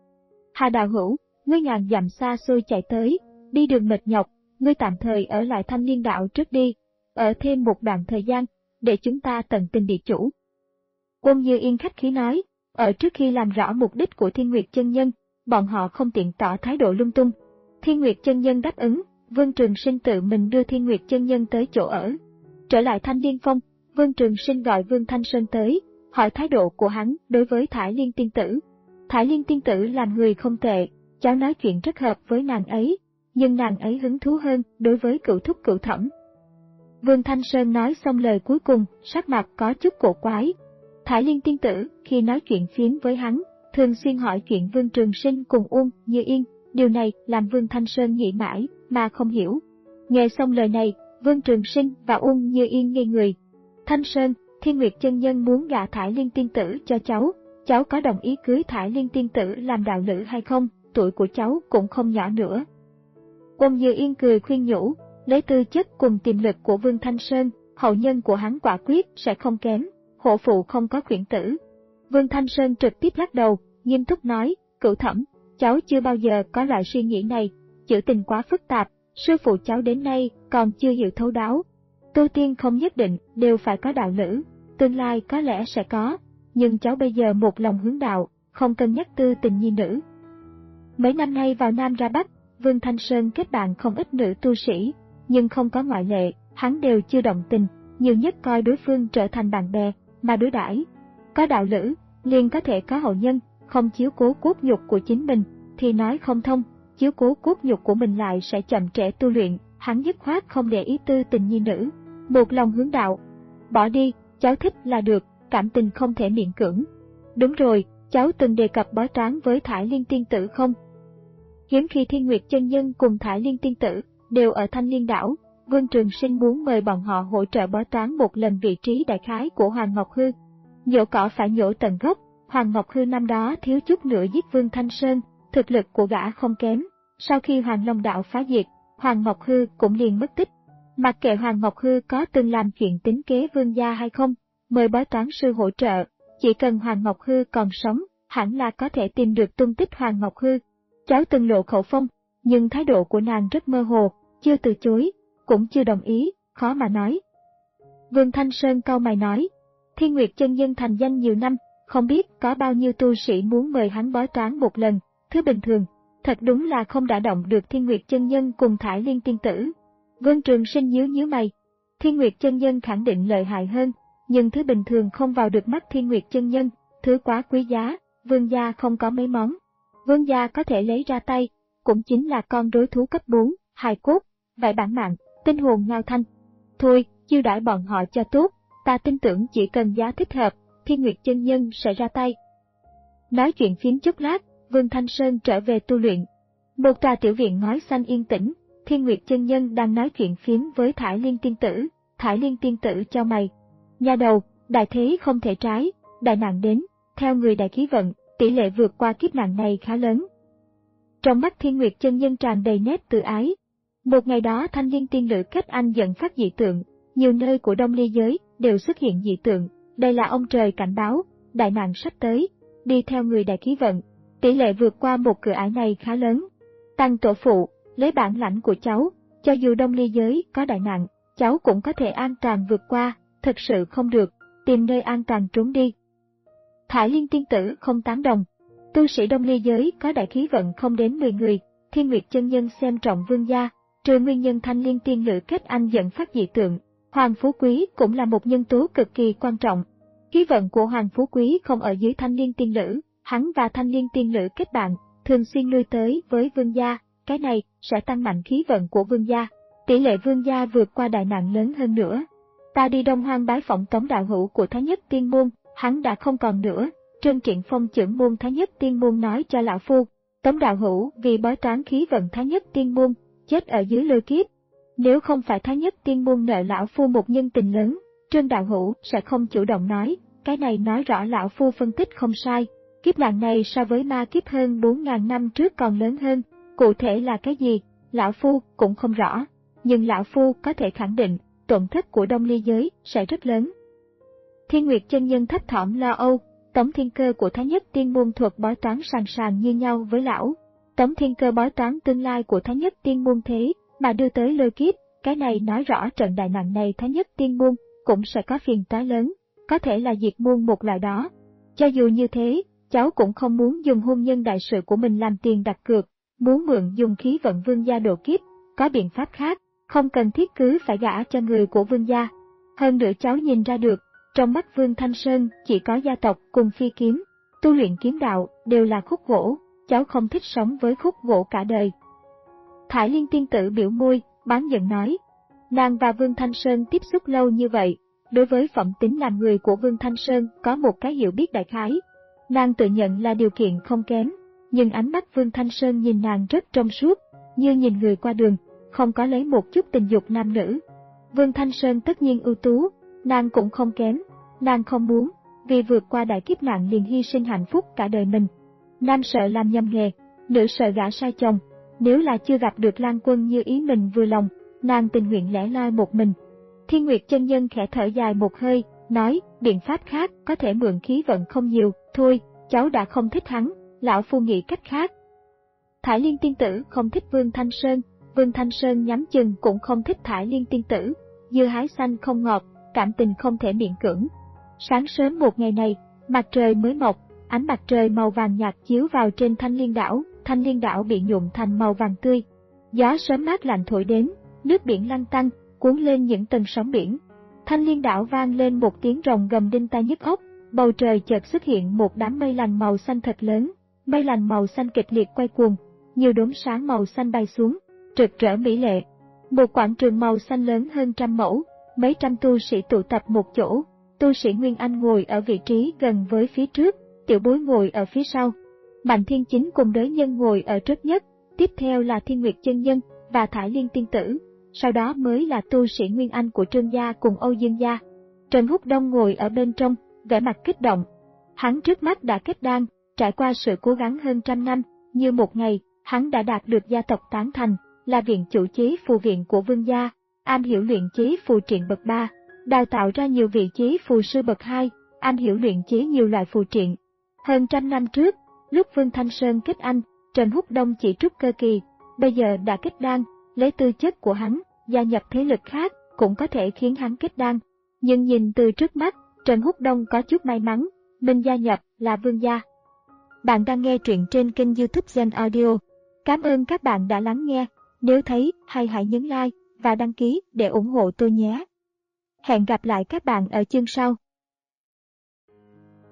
Hà đạo hữu, ngươi ngàn dặm xa xôi chạy tới, đi đường mệt nhọc, ngươi tạm thời ở lại Thanh Liên đạo trước đi, ở thêm một đoạn thời gian, để chúng ta tận tình địa chủ. Uông Như Yên khách khí nói, ở trước khi làm rõ mục đích của Thiên Nguyệt chân nhân, bọn họ không tiện tỏ thái độ lung tung. Thiên Nguyệt chân nhân đáp ứng, Vương Trường Sinh tự mình đưa Thiên Nguyệt chân nhân tới chỗ ở. Trở lại Thanh Liên Phong, Vương Trường Sinh gọi Vương Thanh Sơn tới, hỏi thái độ của hắn đối với Thải Liên tiên tử. Thải Liên tiên tử làm người không tệ, cháu nói chuyện rất hợp với nàng ấy, nhưng nàng ấy hứng thú hơn đối với Cửu thúc Cửu thẩm. Vương Thanh Sơn nói xong lời cuối cùng, sắc mặt có chút cổ quái. Thải Liên tiên tử khi nói chuyện phiếm với hắn, thường xuyên hỏi chuyện Vương Trường Sinh cùng Uông Như Yên, điều này làm Vương Thanh Sơn nghĩ mãi mà không hiểu. Nghe xong lời này, Vương Trường Sinh và Uông Như Yên ngây người. Thanh Sơn, Thiên Nguyệt chân nhân muốn gả Thải Liên tiên tử cho cháu, cháu có đồng ý cưới Thải Liên tiên tử làm đạo lữ hay không? Tuổi của cháu cũng không nhỏ nữa. Uông Như Yên cười khuyên nhủ, lấy tư chất cùng tiềm lực của Vương Thanh Sơn, hậu nhân của hắn quả quyết sẽ không kém, hộ phụ không có khuyển tử. Vương Thanh Sơn trực tiếp lắc đầu, nghiêm túc nói, Cửu thẩm, cháu chưa bao giờ có loại suy nghĩ này, chữ tình quá phức tạp, sư phụ cháu đến nay còn chưa hiểu thấu đáo. Tu tiên không nhất định đều phải có đạo lữ, tương lai có lẽ sẽ có, nhưng cháu bây giờ một lòng hướng đạo, không cân nhắc tư tình nhi nữ. Mấy năm nay vào Nam ra Bắc, Vương Thanh Sơn kết bạn không ít nữ tu sĩ, nhưng không có ngoại lệ, hắn đều chưa động tình, nhiều nhất coi đối phương trở thành bạn bè, mà đối đãi. Có đạo lữ, liền có thể có hậu nhân, không chiếu cố cốt nhục của chính mình, thì nói không thông, chiếu cố cốt nhục của mình lại sẽ chậm trễ tu luyện, hắn dứt khoát không để ý tư tình nhi nữ. Một lòng hướng đạo. Bỏ đi, cháu thích là được, cảm tình không thể miễn cưỡng. Đúng rồi, cháu từng đề cập bói toán với Thải Liên tiên tử không? Hiếm khi Thiên Nguyệt chân nhân cùng Thải Liên tiên tử đều ở Thanh Liên đảo, Vương Trường Sinh muốn mời bọn họ hỗ trợ bói toán một lần vị trí đại khái của Hoàng Ngọc Hư. Nhổ cỏ phải nhổ tận gốc, Hoàng Ngọc Hư năm đó thiếu chút nữa giết Vương Thanh Sơn, thực lực của gã không kém. Sau khi Hoàng Long đạo phá diệt, Hoàng Ngọc Hư cũng liền mất tích. Mặc kệ Hoàng Ngọc Hư có từng làm chuyện tính kế Vương gia hay không, mời bói toán sư hỗ trợ, chỉ cần Hoàng Ngọc Hư còn sống, hẳn là có thể tìm được tung tích Hoàng Ngọc Hư. Cháu từng lộ khẩu phong, nhưng thái độ của nàng rất mơ hồ, chưa từ chối, cũng chưa đồng ý, khó mà nói. Vương Thanh Sơn cau mày nói, Thiên Nguyệt chân nhân thành danh nhiều năm, không biết có bao nhiêu tu sĩ muốn mời hắn bói toán một lần, thứ bình thường, thật đúng là không đả động được Thiên Nguyệt chân nhân cùng Thải Liên tiên tử. Vương Trường Sinh nhíu nhíu mày, Thiên Nguyệt chân nhân khẳng định lợi hại hơn, nhưng thứ bình thường không vào được mắt Thiên Nguyệt chân nhân, thứ quá quý giá, Vương gia không có mấy món. Vương gia có thể lấy ra tay, cũng chính là con đối thú cấp bốn, hài cốt, vảy bản mạng, tinh hồn ngao thanh. Thôi, chiêu đãi bọn họ cho tốt, ta tin tưởng chỉ cần giá thích hợp, Thiên Nguyệt chân nhân sẽ ra tay. Nói chuyện phím chốc lát, Vương Thanh Sơn trở về tu luyện. Một tòa tiểu viện ngói xanh yên tĩnh, Thiên Nguyệt chân nhân đang nói chuyện phím với Thải Liên tiên tử, Thải Liên tiên tử chau mày. Nha đầu, đại thế không thể trái, đại nạn đến, theo người đại khí vận, tỷ lệ vượt qua kiếp nạn này khá lớn. Trong mắt Thiên Nguyệt chân nhân tràn đầy nét tự ái. Một ngày đó thanh liên tiên nữ kết anh dẫn phát dị tượng, nhiều nơi của Đông Ly giới đều xuất hiện dị tượng, đây là ông trời cảnh báo, đại nạn sắp tới, đi theo người đại khí vận, tỷ lệ vượt qua một cửa ải này khá lớn. Tăng tổ phụ, lấy bản lãnh của cháu, cho dù Đông Ly giới có đại nạn, cháu cũng có thể an toàn vượt qua, thực sự không được, tìm nơi an toàn trốn đi. Thải Liên tiên tử không tán đồng, tu sĩ Đông Ly giới có đại khí vận không đến mười người, Thiên Nguyệt chân nhân xem trọng Vương gia, trừ nguyên nhân thanh liên tiên nữ kết anh dẫn phát dị tượng, Hoàng Phú Quý cũng là một nhân tố cực kỳ quan trọng. Khí vận của Hoàng Phú Quý không ở dưới thanh liên tiên nữ, hắn và thanh liên tiên nữ kết bạn, thường xuyên lui tới với Vương gia, cái này sẽ tăng mạnh khí vận của Vương gia, tỷ lệ Vương gia vượt qua đại nạn lớn hơn nữa. Ta đi Đông Hoang bái phỏng Tống đạo hữu của Thái Nhất Tiên môn, hắn đã không còn nữa. Trương Triện Phong trưởng môn Thái Nhất Tiên môn nói cho lão phu, Tống đạo hữu vì bói toán khí vận Thái Nhất Tiên môn, chết ở dưới lôi kiếp. Nếu không phải Thái Nhất Tiên môn nợ lão phu một nhân tình lớn, Trương đạo hữu sẽ không chủ động nói, cái này nói rõ lão phu phân tích không sai. Kiếp nạn này so với ma kiếp hơn bốn nghìn năm trước còn lớn hơn, cụ thể là cái gì, lão phu cũng không rõ, nhưng lão phu có thể khẳng định, tổn thất của Đông Ly giới sẽ rất lớn. Thiên Nguyệt chân nhân thấp thỏm lo âu, Tống Thiên Cơ của Thái Nhất Tiên môn thuật bói toán sàng sàng như nhau với lão. Tống Thiên Cơ bói toán tương lai của Thái Nhất Tiên môn thế mà đưa tới lôi kiếp, cái này nói rõ trận đại nạn này Thái Nhất Tiên môn cũng sẽ có phiền toái lớn, có thể là diệt môn một loại đó. Cho dù như thế, cháu cũng không muốn dùng hôn nhân đại sự của mình làm tiền đặt cược, muốn mượn dùng khí vận Vương gia độ kiếp, có biện pháp khác, không cần thiết cứ phải gả cho người của Vương gia. Hơn nữa cháu nhìn ra được, trong mắt Vương Thanh Sơn chỉ có gia tộc cùng phi kiếm, tu luyện kiếm đạo đều là khúc gỗ, cháu không thích sống với khúc gỗ cả đời. Thải Liên tiên tử biểu môi, bán giận nói, nàng và Vương Thanh Sơn tiếp xúc lâu như vậy, đối với phẩm tính làm người của Vương Thanh Sơn có một cái hiểu biết đại khái. Nàng tự nhận là điều kiện không kém, nhưng ánh mắt Vương Thanh Sơn nhìn nàng rất trong suốt, như nhìn người qua đường, không có lấy một chút tình dục nam nữ. Vương Thanh Sơn tất nhiên ưu tú, nàng cũng không kém, nàng không muốn, vì vượt qua đại kiếp nạn liền hy sinh hạnh phúc cả đời mình. Nam sợ làm nhầm nghề, nữ sợ gả sai chồng, nếu là chưa gặp được Lan Quân như ý mình vừa lòng, nàng tình nguyện lẻ loi một mình. Thiên Nguyệt chân nhân khẽ thở dài một hơi, nói, biện pháp khác có thể mượn khí vận không nhiều, thôi, cháu đã không thích hắn, lão phu nghĩ cách khác. Thải Liên tiên tử không thích Vương Thanh Sơn, Vương Thanh Sơn nhắm chừng cũng không thích Thải Liên tiên tử, dưa hái xanh không ngọt, cảm tình không thể miễn cưỡng. Sáng sớm một ngày này, mặt trời mới mọc, ánh mặt trời màu vàng nhạt chiếu vào trên Thanh Liên đảo, Thanh Liên đảo bị nhuộm thành màu vàng tươi. Gió sớm mát lạnh thổi đến, nước biển lăn tăn, cuốn lên những tầng sóng biển. Thanh Liên đảo vang lên một tiếng rồng gầm đinh tai nhức óc, bầu trời chợt xuất hiện một đám mây lành màu xanh thật lớn, mây lành màu xanh kịch liệt quay cuồng, nhiều đốm sáng màu xanh bay xuống, rực rỡ mỹ lệ. Một quảng trường màu xanh lớn hơn trăm mẫu, mấy trăm tu sĩ tụ tập một chỗ, tu sĩ Nguyên Anh ngồi ở vị trí gần với phía trước, Tiểu Bối ngồi ở phía sau. Mạnh Thiên Chính cùng Đới Nhân ngồi ở trước nhất, tiếp theo là Thiên Nguyệt Chân Nhân và Thải Liên Tiên Tử, sau đó mới là tu sĩ Nguyên Anh của Trương gia cùng Âu Dương gia. Trần Húc Đông ngồi ở bên trong, vẻ mặt kích động. Hắn trước mắt đã kết đan, trải qua sự cố gắng hơn trăm năm, như một ngày, hắn đã đạt được gia tộc tán thành, là viện chủ chí phù viện của Vương gia, am hiểu luyện chí phù triện bậc ba, đào tạo ra nhiều vị chí phù sư bậc hai, am hiểu luyện chí nhiều loại phù triện. Hơn trăm năm trước, lúc Vương Thanh Sơn kết anh, Trần Húc Đông chỉ trúc cơ kỳ, bây giờ đã kết đan, lấy tư chất của hắn, gia nhập thế lực khác cũng có thể khiến hắn kết đan. Nhưng nhìn từ trước mắt, Trần Húc Đông có chút may mắn, mình gia nhập là Vương gia. Bạn đang nghe truyện trên kênh YouTube Gen Audio. Cảm ơn các bạn đã lắng nghe. Nếu thấy hay hãy nhấn like và đăng ký để ủng hộ tôi nhé. Hẹn gặp lại các bạn ở chương sau.